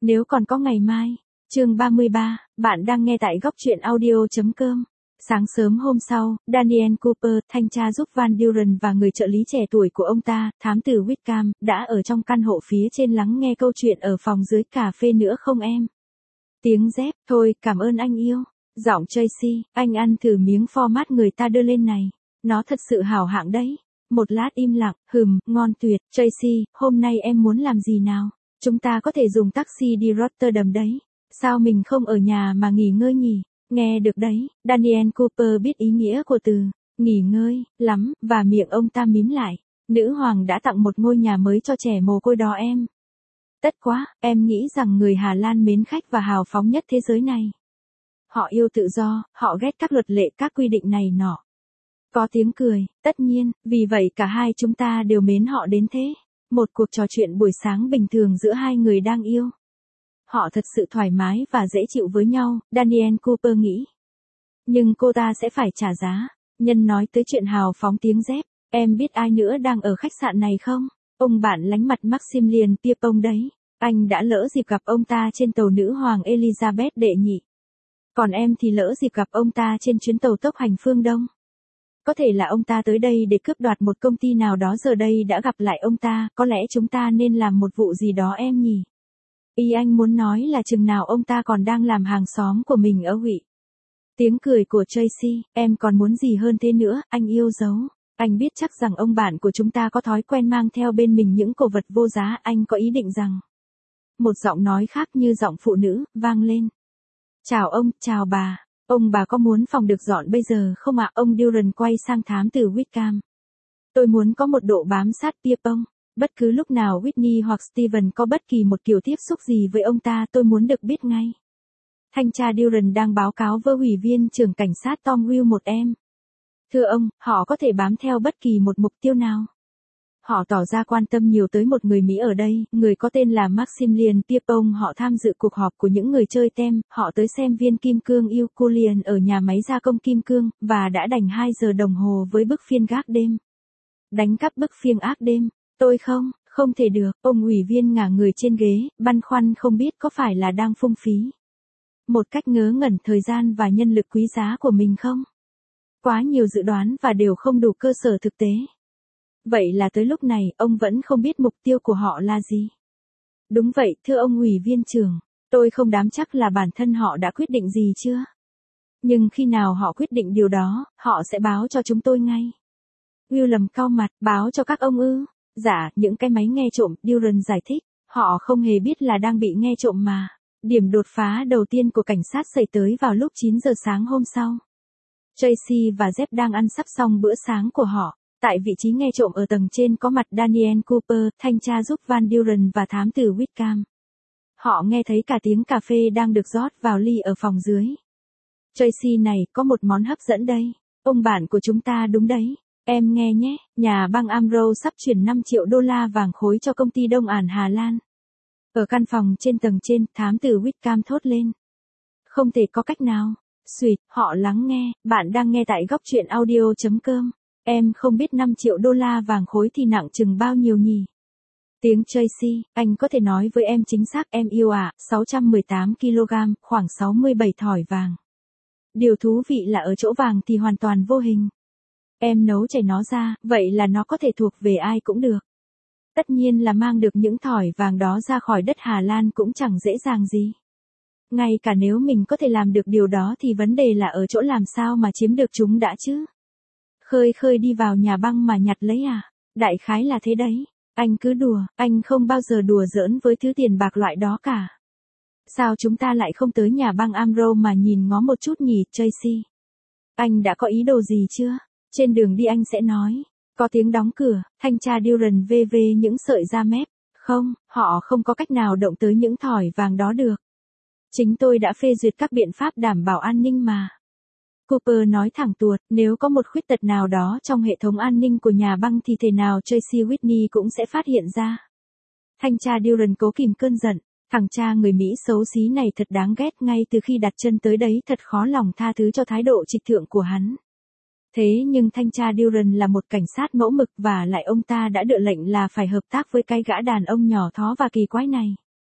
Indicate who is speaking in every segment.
Speaker 1: Nếu còn có ngày mai. Chương 33, bạn đang nghe tại góc truyện audio.com. Sáng sớm hôm sau, Daniel Cooper, thanh tra giúp Van Duren và người trợ lý trẻ tuổi của ông ta, thám tử Wickham, đã ở trong căn hộ phía trên lắng nghe câu chuyện ở phòng dưới cà phê nữa không em? Tiếng dép, thôi, cảm ơn anh yêu. Giọng Tracy, anh ăn thử miếng format người ta đưa lên này. Nó thật sự hảo hạng đấy. Một lát im lặng, ngon tuyệt. Tracy, hôm nay em muốn làm gì nào? Chúng ta có thể dùng taxi đi Rotterdam đấy. Sao mình không ở nhà mà nghỉ ngơi nhỉ? Nghe được đấy, Daniel Cooper biết ý nghĩa của từ nghỉ ngơi lắm, và miệng ông ta mím lại. Nữ hoàng đã tặng một ngôi nhà mới cho trẻ mồ côi đó em. Tất quá, em nghĩ rằng người Hà Lan mến khách và hào phóng nhất thế giới này. Họ yêu tự do, họ ghét các luật lệ, các quy định này nọ. Có tiếng cười, tất nhiên, vì vậy cả hai chúng ta đều mến họ đến thế. Một cuộc trò chuyện buổi sáng bình thường giữa hai người đang yêu. Họ thật sự thoải mái và dễ chịu với nhau, Daniel Cooper nghĩ. Nhưng cô ta sẽ phải trả giá. Nhân nói tới chuyện hào phóng tiếng dép, em biết ai nữa đang ở khách sạn này không? Ông bạn lánh mặt Maximilian Pierpont đấy. Anh đã lỡ dịp gặp ông ta trên tàu nữ hoàng Elizabeth đệ nhị. Còn em thì lỡ dịp gặp ông ta trên chuyến tàu tốc hành phương Đông. Có thể là ông ta tới đây để cướp đoạt một công ty nào đó, giờ đây đã gặp lại ông ta, có lẽ chúng ta nên làm một vụ gì đó em nhỉ? Ý anh muốn nói là chừng nào ông ta còn đang làm hàng xóm của mình ở Hụy. Tiếng cười của Tracy, em còn muốn gì hơn thế nữa, anh yêu dấu. Anh biết chắc rằng ông bạn của chúng ta có thói quen mang theo bên mình những cổ vật vô giá, anh có ý định rằng. Một giọng nói khác như giọng phụ nữ, vang lên. Chào ông, chào bà. Ông bà có muốn phòng được dọn bây giờ không ạ? Ông Duren quay sang thám tử Wickham. Tôi muốn có một độ bám sát Pierpont. Bất cứ lúc nào Whitney hoặc Steven có bất kỳ một kiểu tiếp xúc gì với ông ta, tôi muốn được biết ngay. Thanh tra Duren đang báo cáo với ủy viên trưởng cảnh sát Tom Will một em. Thưa ông, họ có thể bám theo bất kỳ một mục tiêu nào. Họ tỏ ra quan tâm nhiều tới một người Mỹ ở đây, người có tên là Maximilian Pierpont. Họ tham dự cuộc họp của những người chơi tem, họ tới xem viên kim cương Euclidean ở nhà máy gia công kim cương, và đã dành 2 giờ đồng hồ với bức phiên gác đêm. Đánh cắp bức phiên ác đêm. Tôi không thể được. Ông ủy viên ngả người trên ghế, băn khoăn không biết có phải là đang phung phí một cách ngớ ngẩn thời gian và nhân lực quý giá của mình không? Quá nhiều dự đoán và đều không đủ cơ sở thực tế. Vậy là tới lúc này, ông vẫn không biết mục tiêu của họ là gì. Đúng vậy, thưa ông ủy viên trưởng, tôi không dám chắc là bản thân họ đã quyết định gì chưa. Nhưng khi nào họ quyết định điều đó, họ sẽ báo cho chúng tôi ngay. William cau mặt, báo cho các ông ư? Dạ, những cái máy nghe trộm, Duren giải thích, họ không hề biết là đang bị nghe trộm mà. Điểm đột phá đầu tiên của cảnh sát xảy tới vào lúc 9 giờ sáng hôm sau. Tracy và Jeff đang ăn sắp xong bữa sáng của họ. Tại vị trí nghe trộm ở tầng trên có mặt Daniel Cooper, thanh tra giúp Van Duren và thám tử Wickham. Họ nghe thấy cả tiếng cà phê đang được rót vào ly ở phòng dưới. Tracy này, có một món hấp dẫn đây. Ông bạn của chúng ta đúng đấy. Em nghe nhé, nhà băng Amro sắp chuyển 5 triệu đô la vàng khối cho công ty Đông Ản Hà Lan. Ở căn phòng trên tầng trên, thám tử Wickham thốt lên. Không thể có cách nào. Xuyệt, họ lắng nghe, bạn đang nghe tại góc truyện audio.com. Em không biết 5 triệu đô la vàng khối thì nặng chừng bao nhiêu nhỉ? Tiếng Tracy, anh có thể nói với em chính xác em yêu ạ, 618 kg, khoảng 67 thỏi vàng. Điều thú vị là ở chỗ vàng thì hoàn toàn vô hình. Em nấu chảy nó ra, vậy là nó có thể thuộc về ai cũng được. Tất nhiên là mang được những thỏi vàng đó ra khỏi đất Hà Lan cũng chẳng dễ dàng gì. Ngay cả nếu mình có thể làm được điều đó thì vấn đề là ở chỗ làm sao mà chiếm được chúng đã chứ. Khơi đi vào nhà băng mà nhặt lấy à? Đại khái là thế đấy. Anh cứ đùa, anh không bao giờ đùa giỡn với thứ tiền bạc loại đó cả. Sao chúng ta lại không tới nhà băng Amro mà nhìn ngó một chút nhỉ, Tracy? Anh đã có ý đồ gì chưa? Trên đường đi anh sẽ nói. Có tiếng đóng cửa, thanh tra Duren vê những sợi da mép. Không, họ không có cách nào động tới những thỏi vàng đó được. Chính tôi đã phê duyệt các biện pháp đảm bảo an ninh mà. Cooper nói thẳng tuột, nếu có một khuyết tật nào đó trong hệ thống an ninh của nhà băng thì thể nào Tracy Whitney cũng sẽ phát hiện ra. Thanh tra Duren cố kìm cơn giận, thằng cha người Mỹ xấu xí này thật đáng ghét, ngay từ khi đặt chân tới đấy thật khó lòng tha thứ cho thái độ trịch thượng của hắn. Thế nhưng thanh tra Duren là một cảnh sát mẫu mực và lại ông ta đã được lệnh là phải hợp tác với cái gã đàn ông nhỏ thó và kỳ quái này.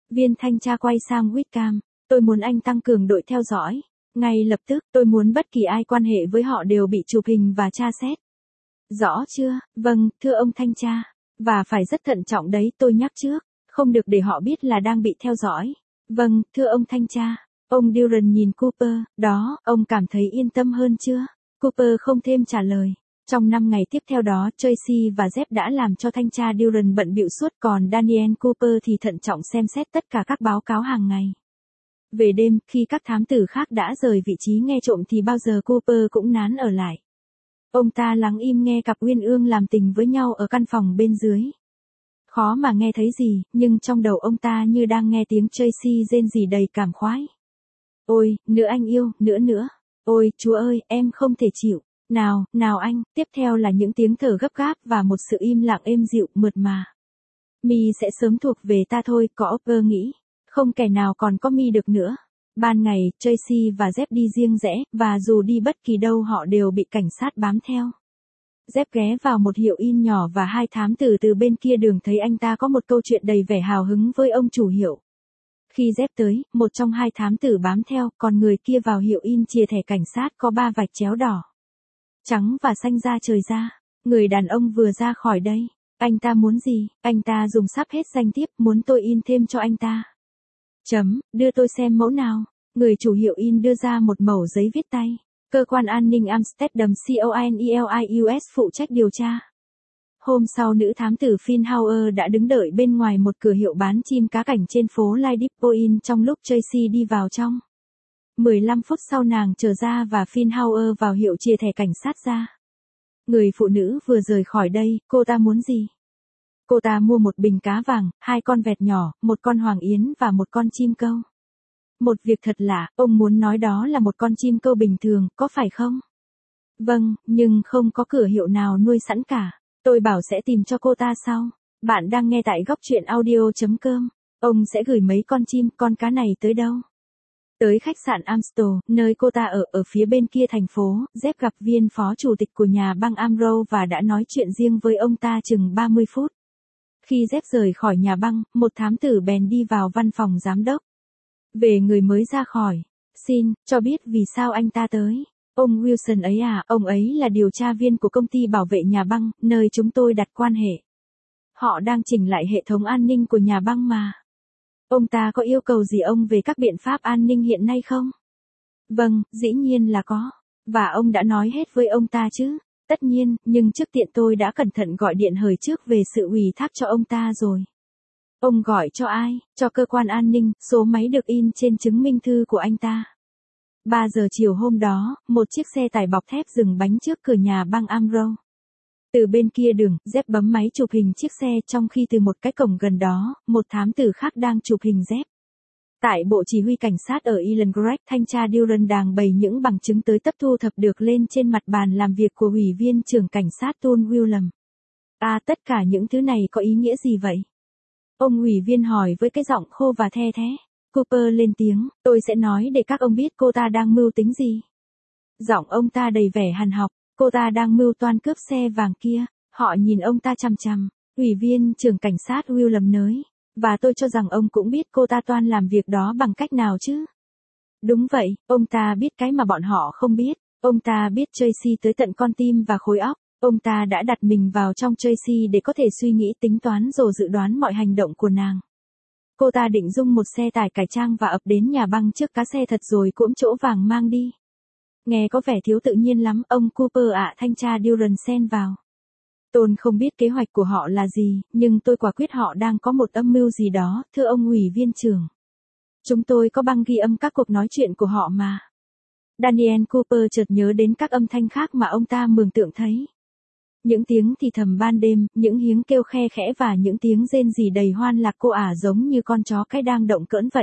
Speaker 1: Viên thanh tra quay sang Wickham, tôi muốn anh tăng cường đội theo dõi. Ngay lập tức, tôi muốn bất kỳ ai quan hệ với họ đều bị chụp hình và tra xét. Rõ chưa? Vâng, thưa ông thanh tra. Và phải rất thận trọng đấy, tôi nhắc trước. Không được để họ biết là đang bị theo dõi. Vâng, thưa ông thanh tra. Ông Duran nhìn Cooper, đó, ông cảm thấy yên tâm hơn chưa? Cooper không thêm trả lời. Trong 5 ngày tiếp theo đó, Tracy và Jeff đã làm cho thanh tra Duran bận bịu suốt, còn Daniel Cooper thì thận trọng xem xét tất cả các báo cáo hàng ngày. Về đêm, khi các thám tử khác đã rời vị trí nghe trộm thì bao giờ Cooper cũng nán ở lại. Ông ta lắng im nghe cặp uyên ương làm tình với nhau ở căn phòng bên dưới. Khó mà nghe thấy gì, nhưng trong đầu ông ta như đang nghe tiếng Tracy rên rỉ đầy cảm khoái. Ôi, nữa anh yêu, nữa. Ôi, Chúa ơi, em không thể chịu. Nào anh, tiếp theo là những tiếng thở gấp gáp và một sự im lặng êm dịu, mượt mà. Mi sẽ sớm thuộc về ta thôi, có Cooper nghĩ. Không kẻ nào còn có Mi được nữa. Ban ngày, Tracy và Jeff đi riêng rẽ, và dù đi bất kỳ đâu họ đều bị cảnh sát bám theo. Jeff ghé vào một hiệu in nhỏ và hai thám tử từ bên kia đường thấy anh ta có một câu chuyện đầy vẻ hào hứng với ông chủ hiệu. Khi Jeff tới, một trong hai thám tử bám theo, còn người kia vào hiệu in chìa thẻ cảnh sát có 3 vạch chéo đỏ, trắng và xanh ra trời ra. Người đàn ông vừa ra khỏi đây. Anh ta muốn gì? Anh ta dùng sắp hết danh tiếp, muốn tôi in thêm cho anh ta. Đưa tôi xem mẫu nào. Người chủ hiệu in đưa ra một mẩu giấy viết tay. Cơ quan an ninh Amsterdam CONELIUS phụ trách điều tra. Hôm sau nữ thám tử Finhauer đã đứng đợi bên ngoài một cửa hiệu bán chim cá cảnh trên phố Leidspoint trong lúc Tracy đi vào trong. 15 phút sau nàng trở ra và Finhauer vào hiệu chìa thẻ cảnh sát ra. Người phụ nữ vừa rời khỏi đây, cô ta muốn gì? Cô ta mua một bình cá vàng, 2 con vẹt nhỏ, một con hoàng yến và một con chim câu. Một việc thật lạ, ông muốn nói đó là một con chim câu bình thường, có phải không? Vâng, nhưng không có cửa hiệu nào nuôi sẵn cả. Tôi bảo sẽ tìm cho cô ta sau. Bạn đang nghe tại góc truyện audio.com. Ông sẽ gửi mấy con chim, con cá này tới đâu? Tới khách sạn Amstel, nơi cô ta ở phía bên kia thành phố. Jeff gặp viên phó chủ tịch của nhà băng Amro và đã nói chuyện riêng với ông ta chừng 30 phút. Khi Jeff rời khỏi nhà băng, một thám tử bèn đi vào văn phòng giám đốc. Về người mới ra khỏi. Xin, cho biết vì sao anh ta tới. Ông Wilson ấy à, ông ấy là điều tra viên của công ty bảo vệ nhà băng, nơi chúng tôi đặt quan hệ. Họ đang chỉnh lại hệ thống an ninh của nhà băng mà. Ông ta có yêu cầu gì ông về các biện pháp an ninh hiện nay không? Vâng, dĩ nhiên là có. Và ông đã nói hết với ông ta chứ? Tất nhiên, nhưng trước tiện tôi đã cẩn thận gọi điện hời trước về sự ủy thác cho ông ta rồi. Ông gọi cho ai? Cho cơ quan an ninh, số máy được in trên chứng minh thư của anh ta. 3 giờ chiều hôm đó, một chiếc xe tải bọc thép dừng bánh trước cửa nhà băng Amro. Từ bên kia đường, Jeff bấm máy chụp hình chiếc xe trong khi từ một cái cổng gần đó, một thám tử khác đang chụp hình Jeff. Tại bộ chỉ huy cảnh sát ở Elengreg, thanh tra Duran đang bày những bằng chứng tới tấp thu thập được lên trên mặt bàn làm việc của ủy viên trưởng cảnh sát Tom Willam. Tất cả những thứ này có ý nghĩa gì vậy? Ông ủy viên hỏi với cái giọng khô và the thé. Cooper lên tiếng, tôi sẽ nói để các ông biết cô ta đang mưu tính gì. Giọng ông ta đầy vẻ hằn học, cô ta đang mưu toan cướp xe vàng kia. Họ nhìn ông ta chằm chằm. Ủy viên trưởng cảnh sát Willam nói. Và tôi cho rằng ông cũng biết cô ta toan làm việc đó bằng cách nào chứ. Đúng vậy, ông ta biết cái mà bọn họ không biết. Ông ta biết Tracy tới tận con tim và khối óc. Ông ta đã đặt mình vào trong Tracy để có thể suy nghĩ tính toán rồi dự đoán mọi hành động của nàng. Cô ta định dung một xe tải cải trang và ập đến nhà băng trước cá xe thật rồi cưỡng chỗ vàng mang đi. Nghe có vẻ thiếu tự nhiên lắm, ông Cooper ạ, thanh tra Duran xen vào. Tôi không biết kế hoạch của họ là gì, nhưng tôi quả quyết họ đang có một âm mưu gì đó, thưa ông ủy viên trưởng. Chúng tôi có băng ghi âm các cuộc nói chuyện của họ mà. Daniel Cooper chợt nhớ đến các âm thanh khác mà ông ta mường tượng thấy. Những tiếng thì thầm ban đêm, những tiếng kêu khe khẽ và những tiếng rên rỉ đầy hoan lạc cô ả giống như con chó cái đang động cỡn vậy.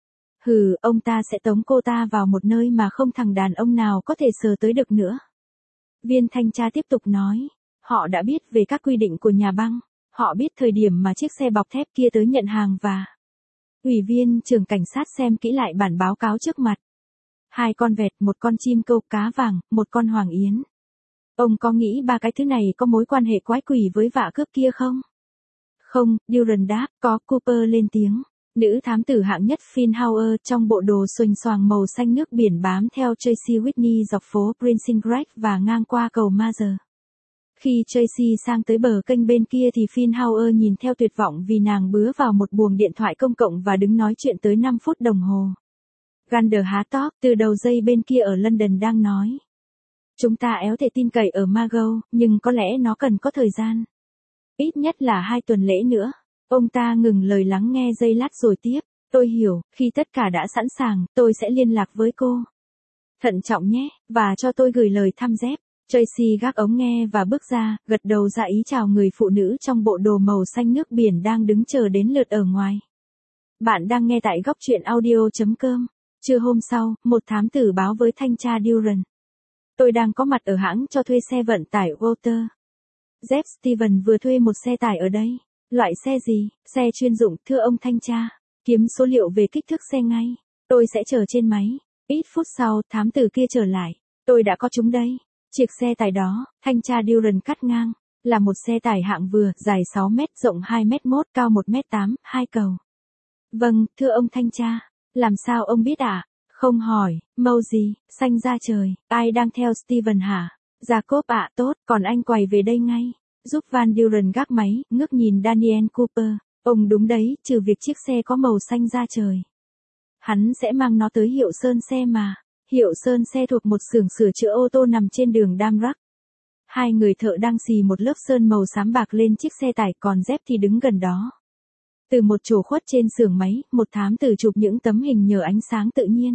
Speaker 1: Ông ta sẽ tống cô ta vào một nơi mà không thằng đàn ông nào có thể sờ tới được nữa. Viên thanh tra tiếp tục nói, họ đã biết về các quy định của nhà băng, họ biết thời điểm mà chiếc xe bọc thép kia tới nhận hàng và... Ủy viên trưởng cảnh sát xem kỹ lại bản báo cáo trước mặt. 2 con vẹt, 1 con chim câu, cá vàng, 1 con hoàng yến. Ông có nghĩ 3 cái thứ này có mối quan hệ quái quỷ với vạ cướp kia không? Không, Duran đáp, có. Cooper lên tiếng. Nữ thám tử hạng nhất Finn Hauer trong bộ đồ xuềnh xoàng màu xanh nước biển bám theo Tracy Whitney dọc phố Prinsengracht và ngang qua cầu Mazer. Khi Tracy sang tới bờ kênh bên kia thì Finn Hauer nhìn theo tuyệt vọng vì nàng bứa vào một buồng điện thoại công cộng và đứng nói chuyện tới 5 phút đồng hồ. Gander há tóc, từ đầu dây bên kia ở London đang nói. Chúng ta éo thể tin cậy ở Margot, nhưng có lẽ nó cần có thời gian. Ít nhất là 2 tuần lễ nữa. Ông ta ngừng lời lắng nghe giây lát rồi tiếp. Tôi hiểu, khi tất cả đã sẵn sàng, tôi sẽ liên lạc với cô. Thận trọng nhé, và cho tôi gửi lời thăm dép. Tracy gác ống nghe và bước ra, gật đầu ra ý chào người phụ nữ trong bộ đồ màu xanh nước biển đang đứng chờ đến lượt ở ngoài. Bạn đang nghe tại góc truyện audio.com. Trưa hôm sau, một thám tử báo với thanh tra Durand. Tôi đang có mặt ở hãng cho thuê xe vận tải Walter. Jeff Steven vừa thuê một xe tải ở đây. Loại xe gì? Xe chuyên dụng, thưa ông thanh tra. Kiếm số liệu về kích thước xe ngay. Tôi sẽ chờ trên máy. Ít phút sau, thám tử kia trở lại. Tôi đã có chúng đây. Chiếc xe tải đó, thanh tra Durand cắt ngang, là một xe tải hạng vừa, dài 6 mét, rộng 2 mét 1, cao 1 mét 8, 2 cầu. Vâng, thưa ông thanh tra. Làm sao ông biết ạ? Không hỏi, màu gì, xanh da trời, ai đang theo Steven hả? Jacob ạ, tốt, còn anh quay về đây ngay. Giúp Van Durand gác máy, ngước nhìn Daniel Cooper. Ông đúng đấy, trừ việc chiếc xe có màu xanh da trời. Hắn sẽ mang nó tới hiệu sơn xe mà. Hiệu sơn xe thuộc một xưởng sửa chữa ô tô nằm trên đường Damrak. 2 người thợ đang xì một lớp sơn màu xám bạc lên chiếc xe tải, còn Jeff thì đứng gần đó. Từ một chỗ khuất trên xưởng máy, một thám tử chụp những tấm hình nhờ ánh sáng tự nhiên.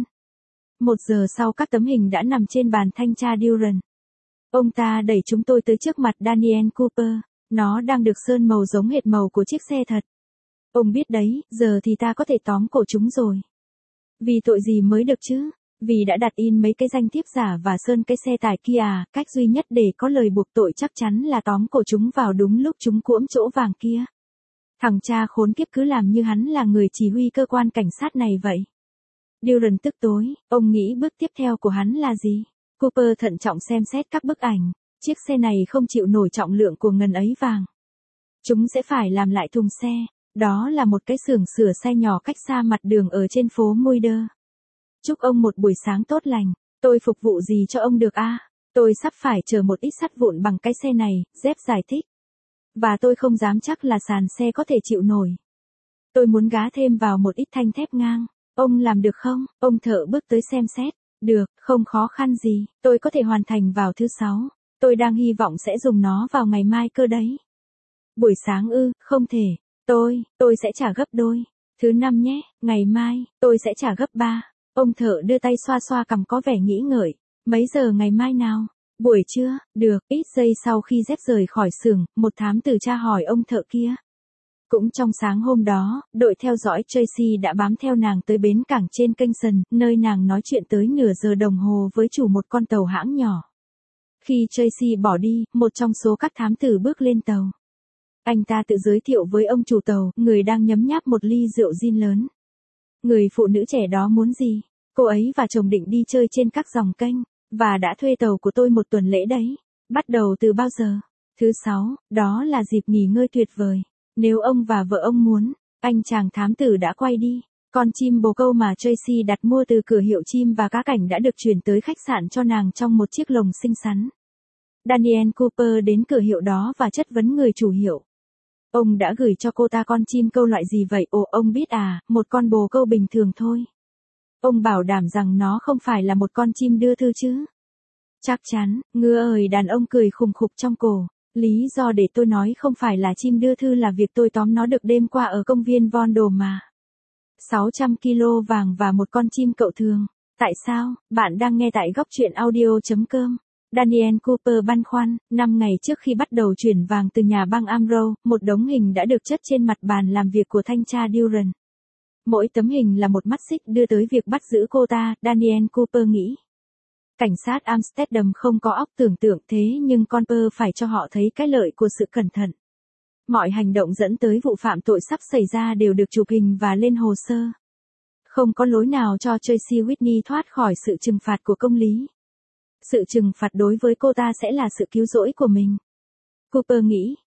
Speaker 1: 1 giờ sau các tấm hình đã nằm trên bàn thanh tra Durand. Ông ta đẩy chúng tôi tới trước mặt Daniel Cooper. Nó đang được sơn màu giống hệt màu của chiếc xe thật. Ông biết đấy, giờ thì ta có thể tóm cổ chúng rồi. Vì tội gì mới được chứ? Vì đã đặt in mấy cái danh thiếp giả và sơn cái xe tải kia à, cách duy nhất để có lời buộc tội chắc chắn là tóm cổ chúng vào đúng lúc chúng cuỗm chỗ vàng kia. Thằng cha khốn kiếp cứ làm như hắn là người chỉ huy cơ quan cảnh sát này vậy. Durand tức tối, ông nghĩ bước tiếp theo của hắn là gì? Cooper thận trọng xem xét các bức ảnh. Chiếc xe này không chịu nổi trọng lượng của ngần ấy vàng. Chúng sẽ phải làm lại thùng xe. Đó là một cái xưởng sửa xe nhỏ cách xa mặt đường ở trên phố Mulder. Chúc ông một buổi sáng tốt lành. Tôi phục vụ gì cho ông được a? Tôi sắp phải chở một ít sắt vụn bằng cái xe này, Jeff giải thích. Và tôi không dám chắc là sàn xe có thể chịu nổi. Tôi muốn gá thêm vào một ít thanh thép ngang. Ông làm được không? Ông thợ bước tới xem xét. Được, không khó khăn gì, tôi có thể hoàn thành vào thứ 6. Tôi đang hy vọng sẽ dùng nó vào ngày mai cơ đấy. Buổi sáng ư, không thể. Tôi sẽ trả gấp đôi. Thứ 5 nhé, ngày mai, tôi sẽ trả gấp 3. Ông thợ đưa tay xoa xoa cằm có vẻ nghĩ ngợi. Mấy giờ ngày mai nào? Buổi trưa, được, ít giây sau khi Jeff rời khỏi xưởng, một thám tử tra hỏi ông thợ kia. Cũng trong sáng hôm đó, đội theo dõi Tracy đã bám theo nàng tới bến cảng trên kênh Sần, nơi nàng nói chuyện tới nửa giờ đồng hồ với chủ một con tàu hãng nhỏ. Khi Tracy bỏ đi, một trong số các thám tử bước lên tàu. Anh ta tự giới thiệu với ông chủ tàu, người đang nhấm nháp một ly rượu gin lớn. Người phụ nữ trẻ đó muốn gì? Cô ấy và chồng định đi chơi trên các dòng kênh, và đã thuê tàu của tôi 1 tuần lễ đấy. Bắt đầu từ bao giờ? Thứ 6, đó là dịp nghỉ ngơi tuyệt vời. Nếu ông và vợ ông muốn, anh chàng thám tử đã quay đi. Con chim bồ câu mà Tracy đặt mua từ cửa hiệu chim và cá cảnh đã được chuyển tới khách sạn cho nàng trong một chiếc lồng xinh xắn. Daniel Cooper đến cửa hiệu đó và chất vấn người chủ hiệu. Ông đã gửi cho cô ta con chim câu loại gì vậy? Ồ, ông biết à, một con bồ câu bình thường thôi. Ông bảo đảm rằng nó không phải là một con chim đưa thư chứ. Chắc chắn, ngựa ơi, đàn ông cười khùng khục trong cổ. Lý do để tôi nói không phải là chim đưa thư là việc tôi tóm nó được đêm qua ở công viên Von Đồ mà. 600 kg vàng và một con chim cậu thường. Tại sao? Bạn đang nghe tại góc truyện audio.com. Daniel Cooper băn khoăn, 5 ngày trước khi bắt đầu chuyển vàng từ nhà băng Amro, một đống hình đã được chất trên mặt bàn làm việc của thanh tra Durand. Mỗi tấm hình là một mắt xích đưa tới việc bắt giữ cô ta, Daniel Cooper nghĩ. Cảnh sát Amsterdam không có óc tưởng tượng thế nhưng Cooper phải cho họ thấy cái lợi của sự cẩn thận. Mọi hành động dẫn tới vụ phạm tội sắp xảy ra đều được chụp hình và lên hồ sơ. Không có lối nào cho Tracy Whitney thoát khỏi sự trừng phạt của công lý. Sự trừng phạt đối với cô ta sẽ là sự cứu rỗi của mình. Cooper nghĩ,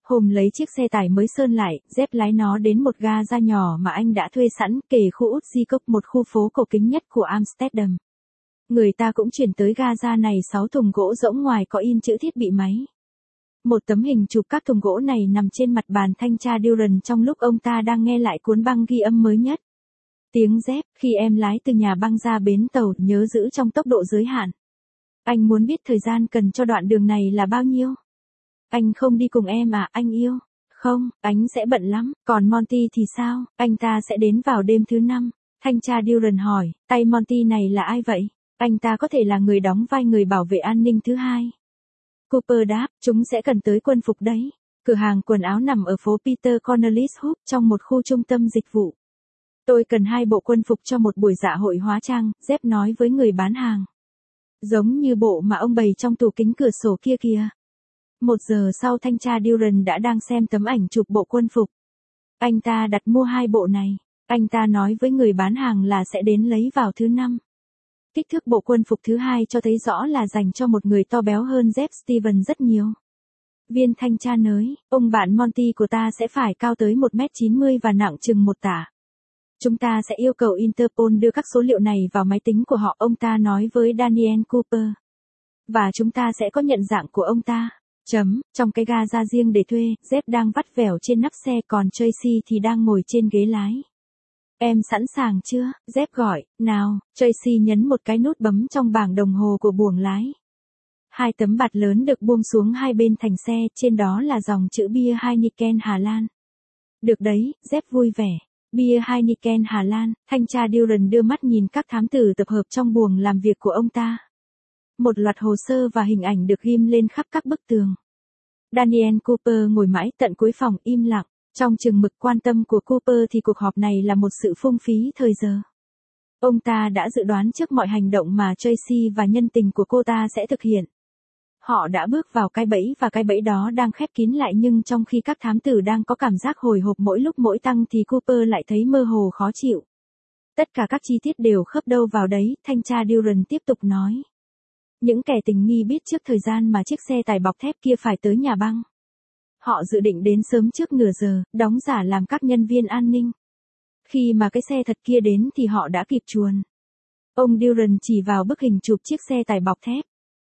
Speaker 1: Hôm lấy chiếc xe tải mới sơn lại, Jeff lái nó đến một ga ra nhỏ mà anh đã thuê sẵn kề khu Utsikov, một khu phố cổ kính nhất của Amsterdam. Người ta cũng chuyển tới ga ra này 6 thùng gỗ rỗng ngoài có in chữ thiết bị máy. Một tấm hình chụp các thùng gỗ này nằm trên mặt bàn thanh tra Duran trong lúc ông ta đang nghe lại cuốn băng ghi âm mới nhất. Tiếng Jeff, khi em lái từ nhà băng ra bến tàu, nhớ giữ trong tốc độ giới hạn. Anh muốn biết thời gian cần cho đoạn đường này là bao nhiêu? Anh không đi cùng em à, anh yêu? Không, anh sẽ bận lắm. Còn Monty thì sao? Anh ta sẽ đến vào đêm thứ 5. Thanh tra Duran hỏi, tay Monty này là ai vậy? Anh ta có thể là người đóng vai người bảo vệ an ninh thứ hai. Cooper đáp, chúng sẽ cần tới quân phục đấy. Cửa hàng quần áo nằm ở phố Peter Cornelis Hoop trong một khu trung tâm dịch vụ. Tôi cần 2 bộ quân phục cho một buổi dạ hội hóa trang, Jeff nói với người bán hàng. Giống như bộ mà ông bày trong tủ kính cửa sổ kia kìa. 1 giờ sau thanh tra Duran đã đang xem tấm ảnh chụp bộ quân phục. Anh ta đặt mua 2 bộ này. Anh ta nói với người bán hàng là sẽ đến lấy vào thứ 5. Kích thước bộ quân phục thứ 2 cho thấy rõ là dành cho một người to béo hơn Jeff Stevens rất nhiều. Viên thanh tra nới, ông bạn Monty của ta sẽ phải cao tới 1m90 và nặng chừng 1 tạ. Chúng ta sẽ yêu cầu Interpol đưa các số liệu này vào máy tính của họ, ông ta nói với Daniel Cooper. Và chúng ta sẽ có nhận dạng của ông ta. Trong cái ga ra riêng để thuê, Jeff đang vắt vẻo trên nắp xe còn Tracy thì đang ngồi trên ghế lái. Em sẵn sàng chưa? Jeff gọi, nào, Tracy nhấn một cái nút bấm trong bảng đồng hồ của buồng lái. 2 tấm bạt lớn được buông xuống hai bên thành xe, trên đó là dòng chữ bia Heineken Hà Lan. Được đấy, Jeff vui vẻ. Bia Heineken Hà Lan, thanh tra Duran đưa mắt nhìn các thám tử tập hợp trong buồng làm việc của ông ta. Một loạt hồ sơ và hình ảnh được ghim lên khắp các bức tường. Daniel Cooper ngồi mãi tận cuối phòng im lặng. Trong chừng mực quan tâm của Cooper thì cuộc họp này là một sự phung phí thời giờ. Ông ta đã dự đoán trước mọi hành động mà Tracy và nhân tình của cô ta sẽ thực hiện. Họ đã bước vào cái bẫy và cái bẫy đó đang khép kín lại, nhưng trong khi các thám tử đang có cảm giác hồi hộp mỗi lúc mỗi tăng thì Cooper lại thấy mơ hồ khó chịu. Tất cả các chi tiết đều khớp đâu vào đấy, thanh tra Duran tiếp tục nói. Những kẻ tình nghi biết trước thời gian mà chiếc xe tải bọc thép kia phải tới nhà băng. Họ dự định đến sớm trước nửa giờ, đóng giả làm các nhân viên an ninh. Khi mà cái xe thật kia đến thì họ đã kịp chuồn. Ông Duran chỉ vào bức hình chụp chiếc xe tải bọc thép.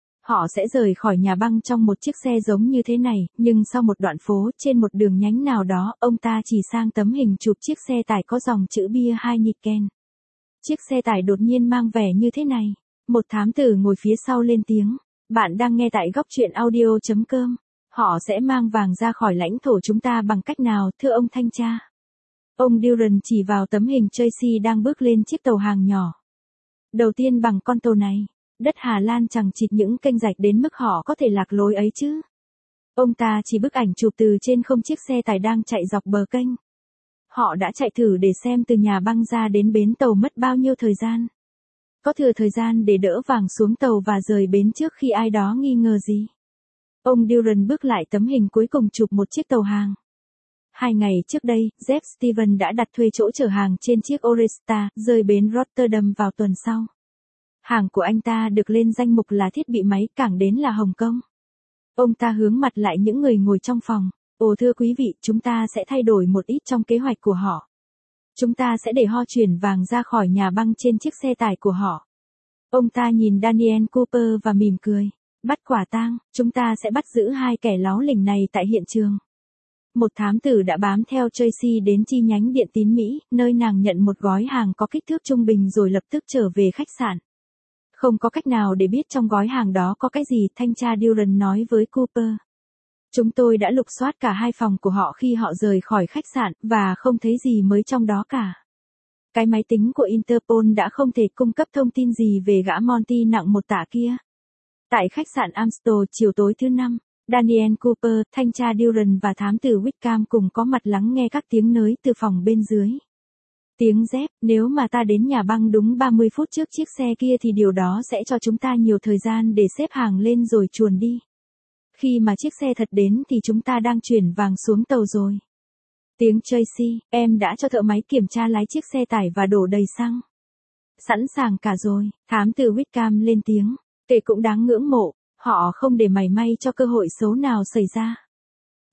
Speaker 1: Họ sẽ rời khỏi nhà băng trong một chiếc xe giống như thế này, nhưng sau một đoạn phố trên một đường nhánh nào đó, ông ta chỉ sang tấm hình chụp chiếc xe tải có dòng chữ bia Heineken. Chiếc xe tải đột nhiên mang vẻ như thế này. Một thám tử ngồi phía sau lên tiếng. Bạn đang nghe tại góc truyện audio.com. Họ sẽ mang vàng ra khỏi lãnh thổ chúng ta bằng cách nào, thưa ông thanh tra? Ông Duran chỉ vào tấm hình Tracy đang bước lên chiếc tàu hàng nhỏ. Đầu tiên bằng con tàu này. Đất Hà Lan chẳng chịt những kênh rạch đến mức họ có thể lạc lối ấy chứ. Ông ta chỉ bức ảnh chụp từ trên không chiếc xe tải đang chạy dọc bờ kênh. Họ đã chạy thử để xem từ nhà băng ra đến bến tàu mất bao nhiêu thời gian. Có thừa thời gian để đỡ vàng xuống tàu và rời bến trước khi ai đó nghi ngờ gì. Ông Duran bước lại tấm hình cuối cùng chụp một chiếc tàu hàng. 2 ngày trước đây, Jeff Stevens đã đặt thuê chỗ chở hàng trên chiếc Oresta, rời bến Rotterdam vào tuần sau. Hàng của anh ta được lên danh mục là thiết bị máy, cảng đến là Hồng Kông. Ông ta hướng mặt lại những người ngồi trong phòng. Ồ thưa quý vị, chúng ta sẽ thay đổi một ít trong kế hoạch của họ. Chúng ta sẽ để họ chuyển vàng ra khỏi nhà băng trên chiếc xe tải của họ. Ông ta nhìn Daniel Cooper và mỉm cười. Bắt quả tang, chúng ta sẽ bắt giữ 2 kẻ láo lỉnh này tại hiện trường. Một thám tử đã bám theo Tracy đến chi nhánh Điện Tín Mỹ, nơi nàng nhận một gói hàng có kích thước trung bình rồi lập tức trở về khách sạn. Không có cách nào để biết trong gói hàng đó có cái gì, thanh tra Duran nói với Cooper. Chúng tôi đã lục soát cả 2 phòng của họ khi họ rời khỏi khách sạn, và không thấy gì mới trong đó cả. Cái máy tính của Interpol đã không thể cung cấp thông tin gì về gã Monty nặng 1 tạ kia. Tại khách sạn Amstel chiều tối thứ 5, Daniel Cooper, thanh tra Duran và thám tử Wickham cùng có mặt lắng nghe các tiếng nới từ phòng bên dưới. Tiếng Jeff, nếu mà ta đến nhà băng đúng 30 phút trước chiếc xe kia thì điều đó sẽ cho chúng ta nhiều thời gian để xếp hàng lên rồi chuồn đi. Khi mà chiếc xe thật đến thì chúng ta đang chuyển vàng xuống tàu rồi. Tiếng Tracy, em đã cho thợ máy kiểm tra lái chiếc xe tải và đổ đầy xăng. Sẵn sàng cả rồi, thám tử Wickham lên tiếng. Kể cũng đáng ngưỡng mộ, họ không để mảy may cho cơ hội xấu nào xảy ra.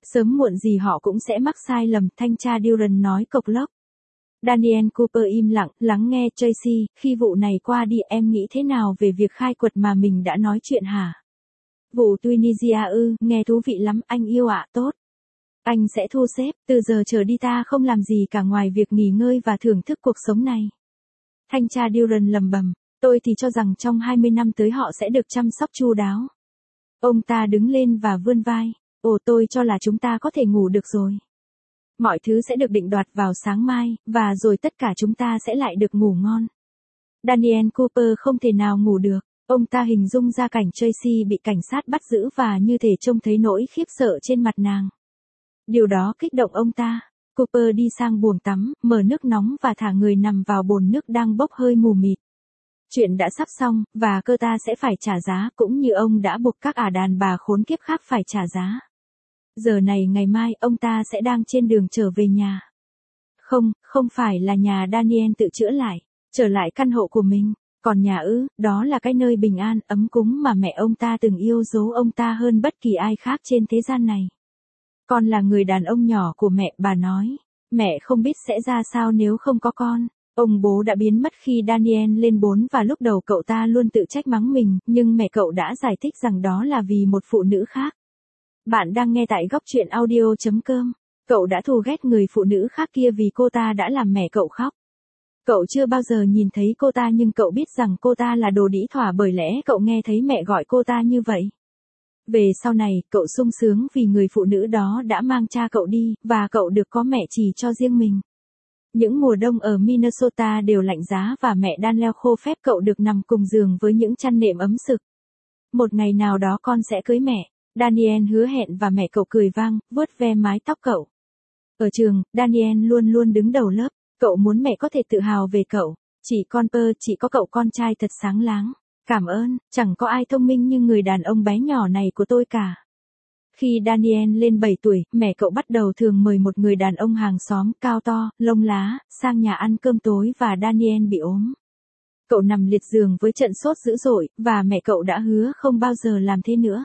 Speaker 1: Sớm muộn gì họ cũng sẽ mắc sai lầm, thanh tra Duran nói cộc lốc. Daniel Cooper im lặng, lắng nghe. Tracy, khi vụ này qua đi em nghĩ thế nào về việc khai quật mà mình đã nói chuyện hả? Vụ Tunisia ư, nghe thú vị lắm, anh yêu ạ. Tốt. Anh sẽ thu xếp, từ giờ trở đi ta không làm gì cả ngoài việc nghỉ ngơi và thưởng thức cuộc sống này. Thanh tra Duran lầm bầm, tôi thì cho rằng trong 20 năm tới họ sẽ được chăm sóc chu đáo. Ông ta đứng lên và vươn vai, tôi cho là chúng ta có thể ngủ được rồi. Mọi thứ sẽ được định đoạt vào sáng mai, và rồi tất cả chúng ta sẽ lại được ngủ ngon. Daniel Cooper không thể nào ngủ được, ông ta hình dung ra cảnh Tracy bị cảnh sát bắt giữ và như thể trông thấy nỗi khiếp sợ trên mặt nàng. Điều đó kích động ông ta. Cooper đi sang buồng tắm, mở nước nóng và thả người nằm vào bồn nước đang bốc hơi mù mịt. Chuyện đã sắp xong, và cô ta sẽ phải trả giá, cũng như ông đã buộc các đàn bà khốn kiếp khác phải trả giá. Giờ này ngày mai, ông ta sẽ đang trên đường trở về nhà. Không phải là nhà Daniel tự chữa lại, trở lại căn hộ của mình. Còn nhà đó là cái nơi bình an, ấm cúng mà mẹ ông ta từng yêu dấu ông ta hơn bất kỳ ai khác trên thế gian này. Con là người đàn ông nhỏ của mẹ, bà nói. Mẹ không biết sẽ ra sao nếu không có con. Ông bố đã biến mất khi Daniel lên 4 và lúc đầu cậu ta luôn tự trách mắng mình, nhưng mẹ cậu đã giải thích rằng đó là vì một phụ nữ khác. Bạn đang nghe tại góc truyện audio.com. Cậu đã thù ghét người phụ nữ khác kia vì cô ta đã làm mẹ cậu khóc. Cậu chưa bao giờ nhìn thấy cô ta nhưng cậu biết rằng cô ta là đồ đĩ thỏa bởi lẽ cậu nghe thấy mẹ gọi cô ta như vậy. Về sau này, cậu sung sướng vì người phụ nữ đó đã mang cha cậu đi, và cậu được có mẹ chỉ cho riêng mình. Những mùa đông ở Minnesota đều lạnh giá và mẹ Daniel khô phép cậu được nằm cùng giường với những chăn nệm ấm sực. Một ngày nào đó con sẽ cưới mẹ. Daniel hứa hẹn và mẹ cậu cười vang, vuốt ve mái tóc cậu. Ở trường, Daniel luôn luôn đứng đầu lớp. Cậu muốn mẹ có thể tự hào về cậu. Chỉ có cậu con trai thật sáng láng. Cảm ơn, chẳng có ai thông minh như người đàn ông bé nhỏ này của tôi cả. Khi Daniel lên 7 tuổi, mẹ cậu bắt đầu thường mời một người đàn ông hàng xóm cao to, lông lá, sang nhà ăn cơm tối và Daniel bị ốm. Cậu nằm liệt giường với trận sốt dữ dội, và mẹ cậu đã hứa không bao giờ làm thế nữa.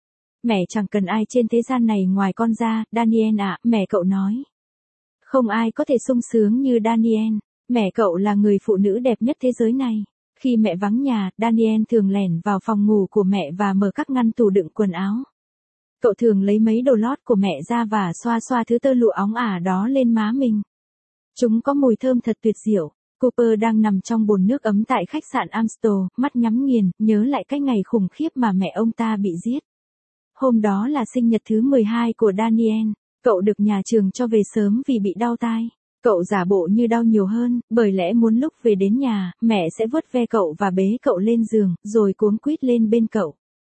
Speaker 1: Mẹ chẳng cần ai trên thế gian này ngoài con ra, Daniel ạ, mẹ cậu nói. Không ai có thể sung sướng như Daniel. Mẹ cậu là người phụ nữ đẹp nhất thế giới này. Khi mẹ vắng nhà, Daniel thường lẻn vào phòng ngủ của mẹ và mở các ngăn tủ đựng quần áo. Cậu thường lấy mấy đồ lót của mẹ ra và xoa xoa thứ tơ lụa óng ả đó lên má mình. Chúng có mùi thơm thật tuyệt diệu. Cooper đang nằm trong bồn nước ấm tại khách sạn Amstel, mắt nhắm nghiền, nhớ lại cái ngày khủng khiếp mà mẹ ông ta bị giết. Hôm đó là sinh nhật thứ 12 của Daniel. Cậu được nhà trường cho về sớm vì bị đau tai. Cậu giả bộ như đau nhiều hơn, bởi lẽ muốn lúc về đến nhà, mẹ sẽ vuốt ve cậu và bế cậu lên giường, rồi cuống quýt lên bên cậu.